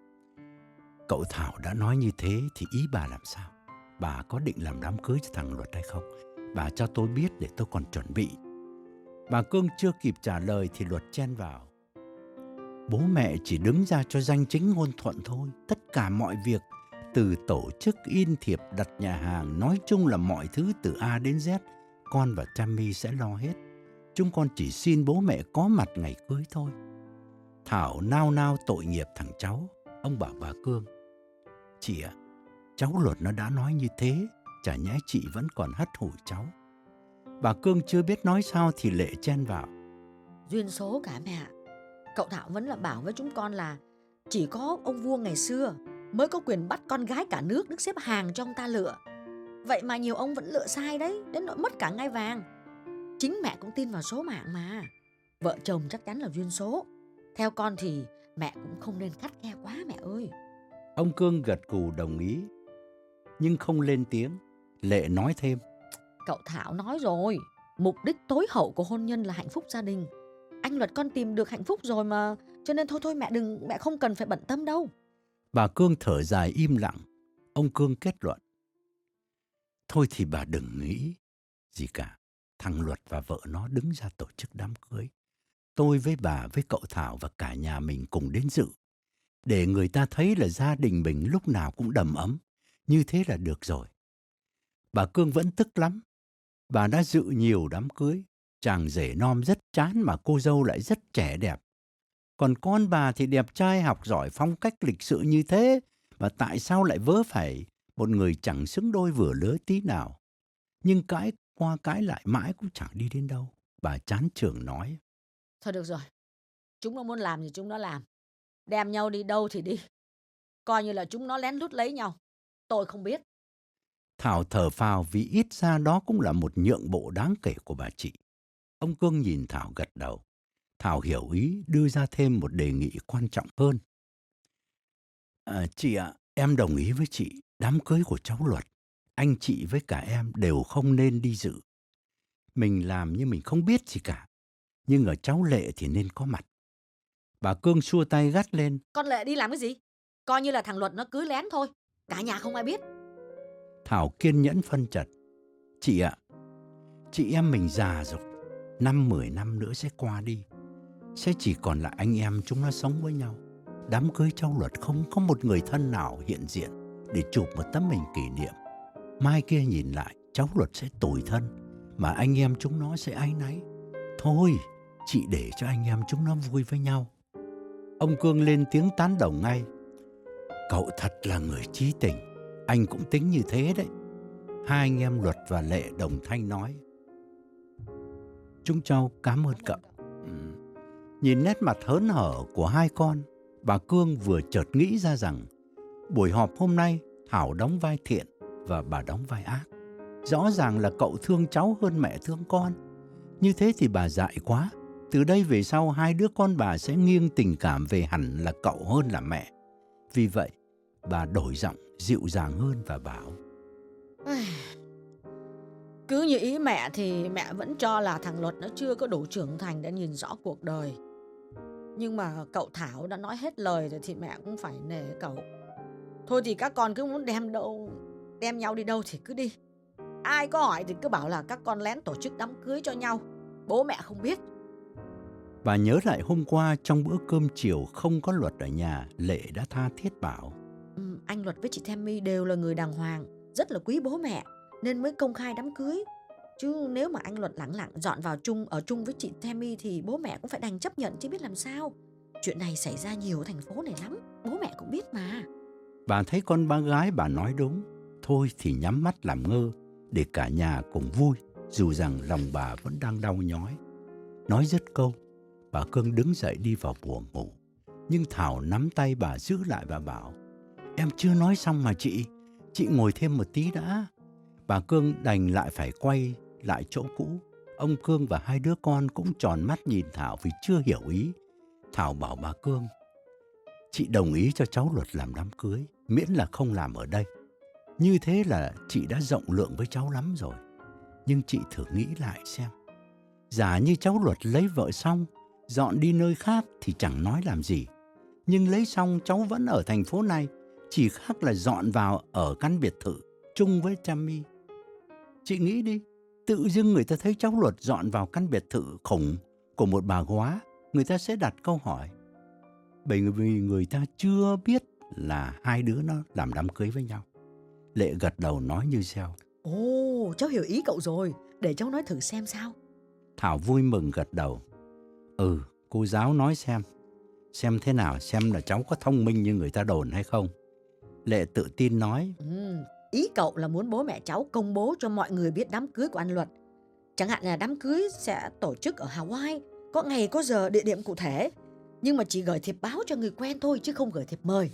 cậu Thảo đã nói như thế thì ý bà làm sao? Bà có định làm đám cưới cho thằng Luật hay không? Bà cho tôi biết để tôi còn chuẩn bị. Bà Cương chưa kịp trả lời thì Luật chen vào. Bố mẹ chỉ đứng ra cho danh chính ngôn thuận thôi. Tất cả mọi việc, từ tổ chức in thiệp, đặt nhà hàng, nói chung là mọi thứ từ A đến Z, con và Tammy sẽ lo hết. Chúng con chỉ xin bố mẹ có mặt ngày cưới thôi. Thảo nao nao tội nghiệp thằng cháu. Ông bảo bà Cương, chị ạ, cháu Luật nó đã nói như thế, chả nhẽ chị vẫn còn hất hủi cháu. Bà Cương chưa biết nói sao thì Lệ chen vào. Duyên số cả mẹ. Cậu Thảo vẫn là bảo với chúng con là chỉ có ông vua ngày xưa mới có quyền bắt con gái cả nước đứng xếp hàng cho ông ta lựa. Vậy mà nhiều ông vẫn lựa sai đấy, đến nỗi mất cả ngai vàng. Chính mẹ cũng tin vào số mạng mà. Vợ chồng chắc chắn là duyên số. Theo con thì mẹ cũng không nên khắt khe quá mẹ ơi. Ông Cương gật gù đồng ý, nhưng không lên tiếng. Lệ nói thêm, cậu Thảo nói rồi, mục đích tối hậu của hôn nhân là hạnh phúc gia đình. Anh Luật con tìm được hạnh phúc rồi mà, cho nên thôi thôi mẹ đừng, mẹ không cần phải bận tâm đâu. Bà Cương thở dài im lặng. Ông Cương kết luận, thôi thì bà đừng nghĩ gì cả. Thằng Luật và vợ nó đứng ra tổ chức đám cưới. Tôi với bà, với cậu Thảo và cả nhà mình cùng đến dự, để người ta thấy là gia đình mình lúc nào cũng đầm ấm. Như thế là được rồi. Bà Cương vẫn tức lắm. Bà đã dự nhiều đám cưới. Chàng rể non rất chán mà cô dâu lại rất trẻ đẹp. Còn con bà thì đẹp trai, học giỏi, phong cách lịch sự như thế. Mà tại sao lại vớ phải một người chẳng xứng đôi vừa lứa tí nào? Nhưng cãi qua cãi lại mãi cũng chẳng đi đến đâu. Bà chán chường nói. Thôi được rồi, chúng nó muốn làm thì chúng nó làm. Đem nhau đi đâu thì đi. Coi như là chúng nó lén lút lấy nhau. Tôi không biết. Thảo thở phào vì ít ra đó cũng là một nhượng bộ đáng kể của bà chị. Ông Cương nhìn Thảo gật đầu. Thảo hiểu ý, đưa ra thêm một đề nghị quan trọng hơn. À, chị ạ, à, em đồng ý với chị. Đám cưới của cháu Luật, anh chị với cả em đều không nên đi dự. Mình làm như mình không biết gì cả. Nhưng ở cháu Lệ thì nên có mặt. Bà Cương xua tay gắt lên. Con Lệ đi làm cái gì? Coi như là thằng Luật nó cưới lén thôi. Cả nhà không ai biết. Thảo kiên nhẫn phân trần. Chị ạ, à, chị em mình già rồi. Năm mười năm nữa sẽ qua đi. Sẽ chỉ còn lại anh em chúng nó sống với nhau. Đám cưới cháu Luật không có một người thân nào hiện diện để chụp một tấm hình kỷ niệm. Mai kia nhìn lại, cháu Luật sẽ tủi thân, mà anh em chúng nó sẽ áy náy. Thôi, chị để cho anh em chúng nó vui với nhau. Ông Cương lên tiếng tán đồng ngay. Cậu thật là người chí tình. Anh cũng tính như thế đấy. Hai anh em Luật và Lệ đồng thanh nói. Chúng cháu cảm ơn cậu. Ừ. Nhìn nét mặt hớn hở của hai con, bà Cương vừa chợt nghĩ ra rằng buổi họp hôm nay Thảo đóng vai thiện và bà đóng vai ác. Rõ ràng là cậu thương cháu hơn mẹ thương con. Như thế thì bà dại quá. Từ đây về sau hai đứa con bà sẽ nghiêng tình cảm về hẳn là cậu hơn là mẹ. Vì vậy, bà đổi giọng dịu dàng hơn và bảo. Cứ như ý mẹ thì mẹ vẫn cho là thằng Luật nó chưa có đủ trưởng thành để nhìn rõ cuộc đời. Nhưng mà cậu Thảo đã nói hết lời rồi thì mẹ cũng phải nể cậu. Thôi thì các con cứ muốn đem đâu, đem nhau đi đâu thì cứ đi. Ai có hỏi thì cứ bảo là các con lén tổ chức đám cưới cho nhau. Bố mẹ không biết. Bà nhớ lại hôm qua trong bữa cơm chiều không có Luật ở nhà, Lệ đã tha thiết bảo. Ừ, anh Luật với chị Tammy đều là người đàng hoàng, rất là quý bố mẹ, nên mới công khai đám cưới. Chứ nếu mà anh Luật lẳng lặng dọn vào chung ở chung với chị Tammy thì bố mẹ cũng phải đành chấp nhận chứ biết làm sao. Chuyện này xảy ra nhiều ở thành phố này lắm, bố mẹ cũng biết mà. Bà thấy con ba gái bà nói đúng, thôi thì nhắm mắt làm ngơ để cả nhà cùng vui, dù rằng lòng bà vẫn đang đau nhói. Nói dứt câu, bà Cương đứng dậy đi vào buồng ngủ. Nhưng Thảo nắm tay bà giữ lại và bảo, em chưa nói xong mà chị, chị ngồi thêm một tí đã. Bà Cương đành lại phải quay lại chỗ cũ. Ông Cương và hai đứa con cũng tròn mắt nhìn Thảo vì chưa hiểu ý. Thảo bảo bà Cương, chị đồng ý cho cháu Luật làm đám cưới, miễn là không làm ở đây. Như thế là chị đã rộng lượng với cháu lắm rồi. Nhưng chị thử nghĩ lại xem, giả như cháu Luật lấy vợ xong, dọn đi nơi khác thì chẳng nói làm gì. Nhưng lấy xong cháu vẫn ở thành phố này, chỉ khác là dọn vào ở căn biệt thự chung với Tammy. Chị nghĩ đi, tự dưng người ta thấy cháu Luật dọn vào căn biệt thự khủng của một bà góa, người ta sẽ đặt câu hỏi. Bởi vì người ta chưa biết là hai đứa nó làm đám cưới với nhau. Lệ gật đầu nói như reo. Ồ, cháu hiểu ý cậu rồi, để cháu nói thử xem sao. Thảo vui mừng gật đầu. Ừ, cô giáo nói xem. Xem thế nào, xem là cháu có thông minh như người ta đồn hay không. Lệ tự tin nói. Ừ, ý cậu là muốn bố mẹ cháu công bố cho mọi người biết đám cưới của anh Luật. Chẳng hạn là đám cưới sẽ tổ chức ở Hawaii, có ngày có giờ địa điểm cụ thể, nhưng mà chỉ gửi thiệp báo cho người quen thôi chứ không gửi thiệp mời.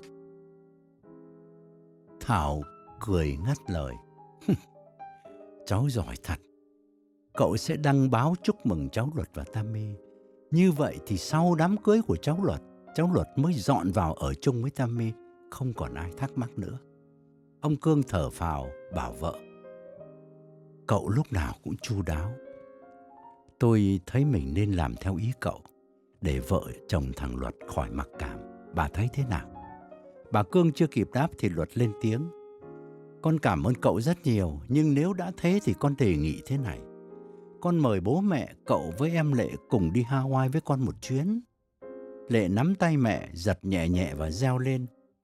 Thảo cười ngắt lời. Cháu giỏi thật. Cậu sẽ đăng báo chúc mừng cháu Luật và Tammy. Như vậy thì sau đám cưới của cháu Luật, cháu Luật mới dọn vào ở chung với Tammy, không còn ai thắc mắc nữa. Ông Cương thở phào bảo vợ. Cậu lúc nào cũng chu đáo. Tôi thấy mình nên làm theo ý cậu, để vợ chồng thằng Luật khỏi mặc cảm. Bà thấy thế nào? Bà Cương chưa kịp đáp thì Luật lên tiếng. Con cảm ơn cậu rất nhiều, nhưng nếu đã thế thì con đề nghị thế này. Con mời bố mẹ cậu với em Lệ cùng đi Hawaii với con một chuyến. Lệ nắm tay mẹ, giật nhẹ nhẹ và reo lên.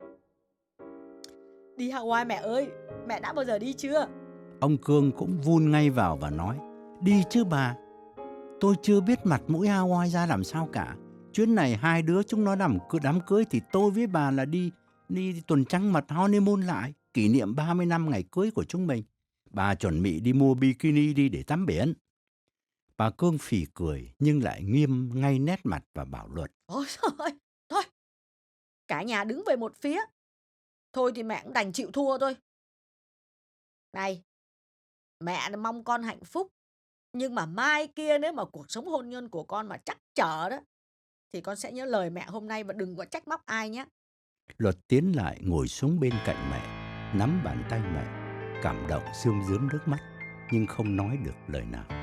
Đi Hawaii mẹ ơi, mẹ đã bao giờ đi chưa? Ông Cương cũng vun ngay vào và nói. Đi chứ bà. Tôi chưa biết mặt mũi Hawaii ra làm sao cả. Chuyến này hai đứa chúng nó làm đám cưới thì tôi với bà là đi đi tuần trăng mật honeymoon lại, kỷ niệm ba mươi năm ngày cưới của chúng mình. Bà chuẩn bị đi mua bikini đi để tắm biển. Bà Cương phì cười nhưng lại nghiêm ngay nét mặt và bảo Luật. Ôi trời ơi, thôi, cả nhà đứng về một phía. Thôi thì mẹ cũng đành chịu thua thôi. Này, mẹ mong con hạnh phúc. Nhưng mà mai kia nếu mà cuộc sống hôn nhân của con mà trắc trở đó, thì con sẽ nhớ lời mẹ hôm nay và đừng có trách móc ai nhé. Luật tiến lại ngồi xuống bên cạnh mẹ, nắm bàn tay mẹ, cảm động rơm rớm nước mắt, nhưng không nói được lời nào.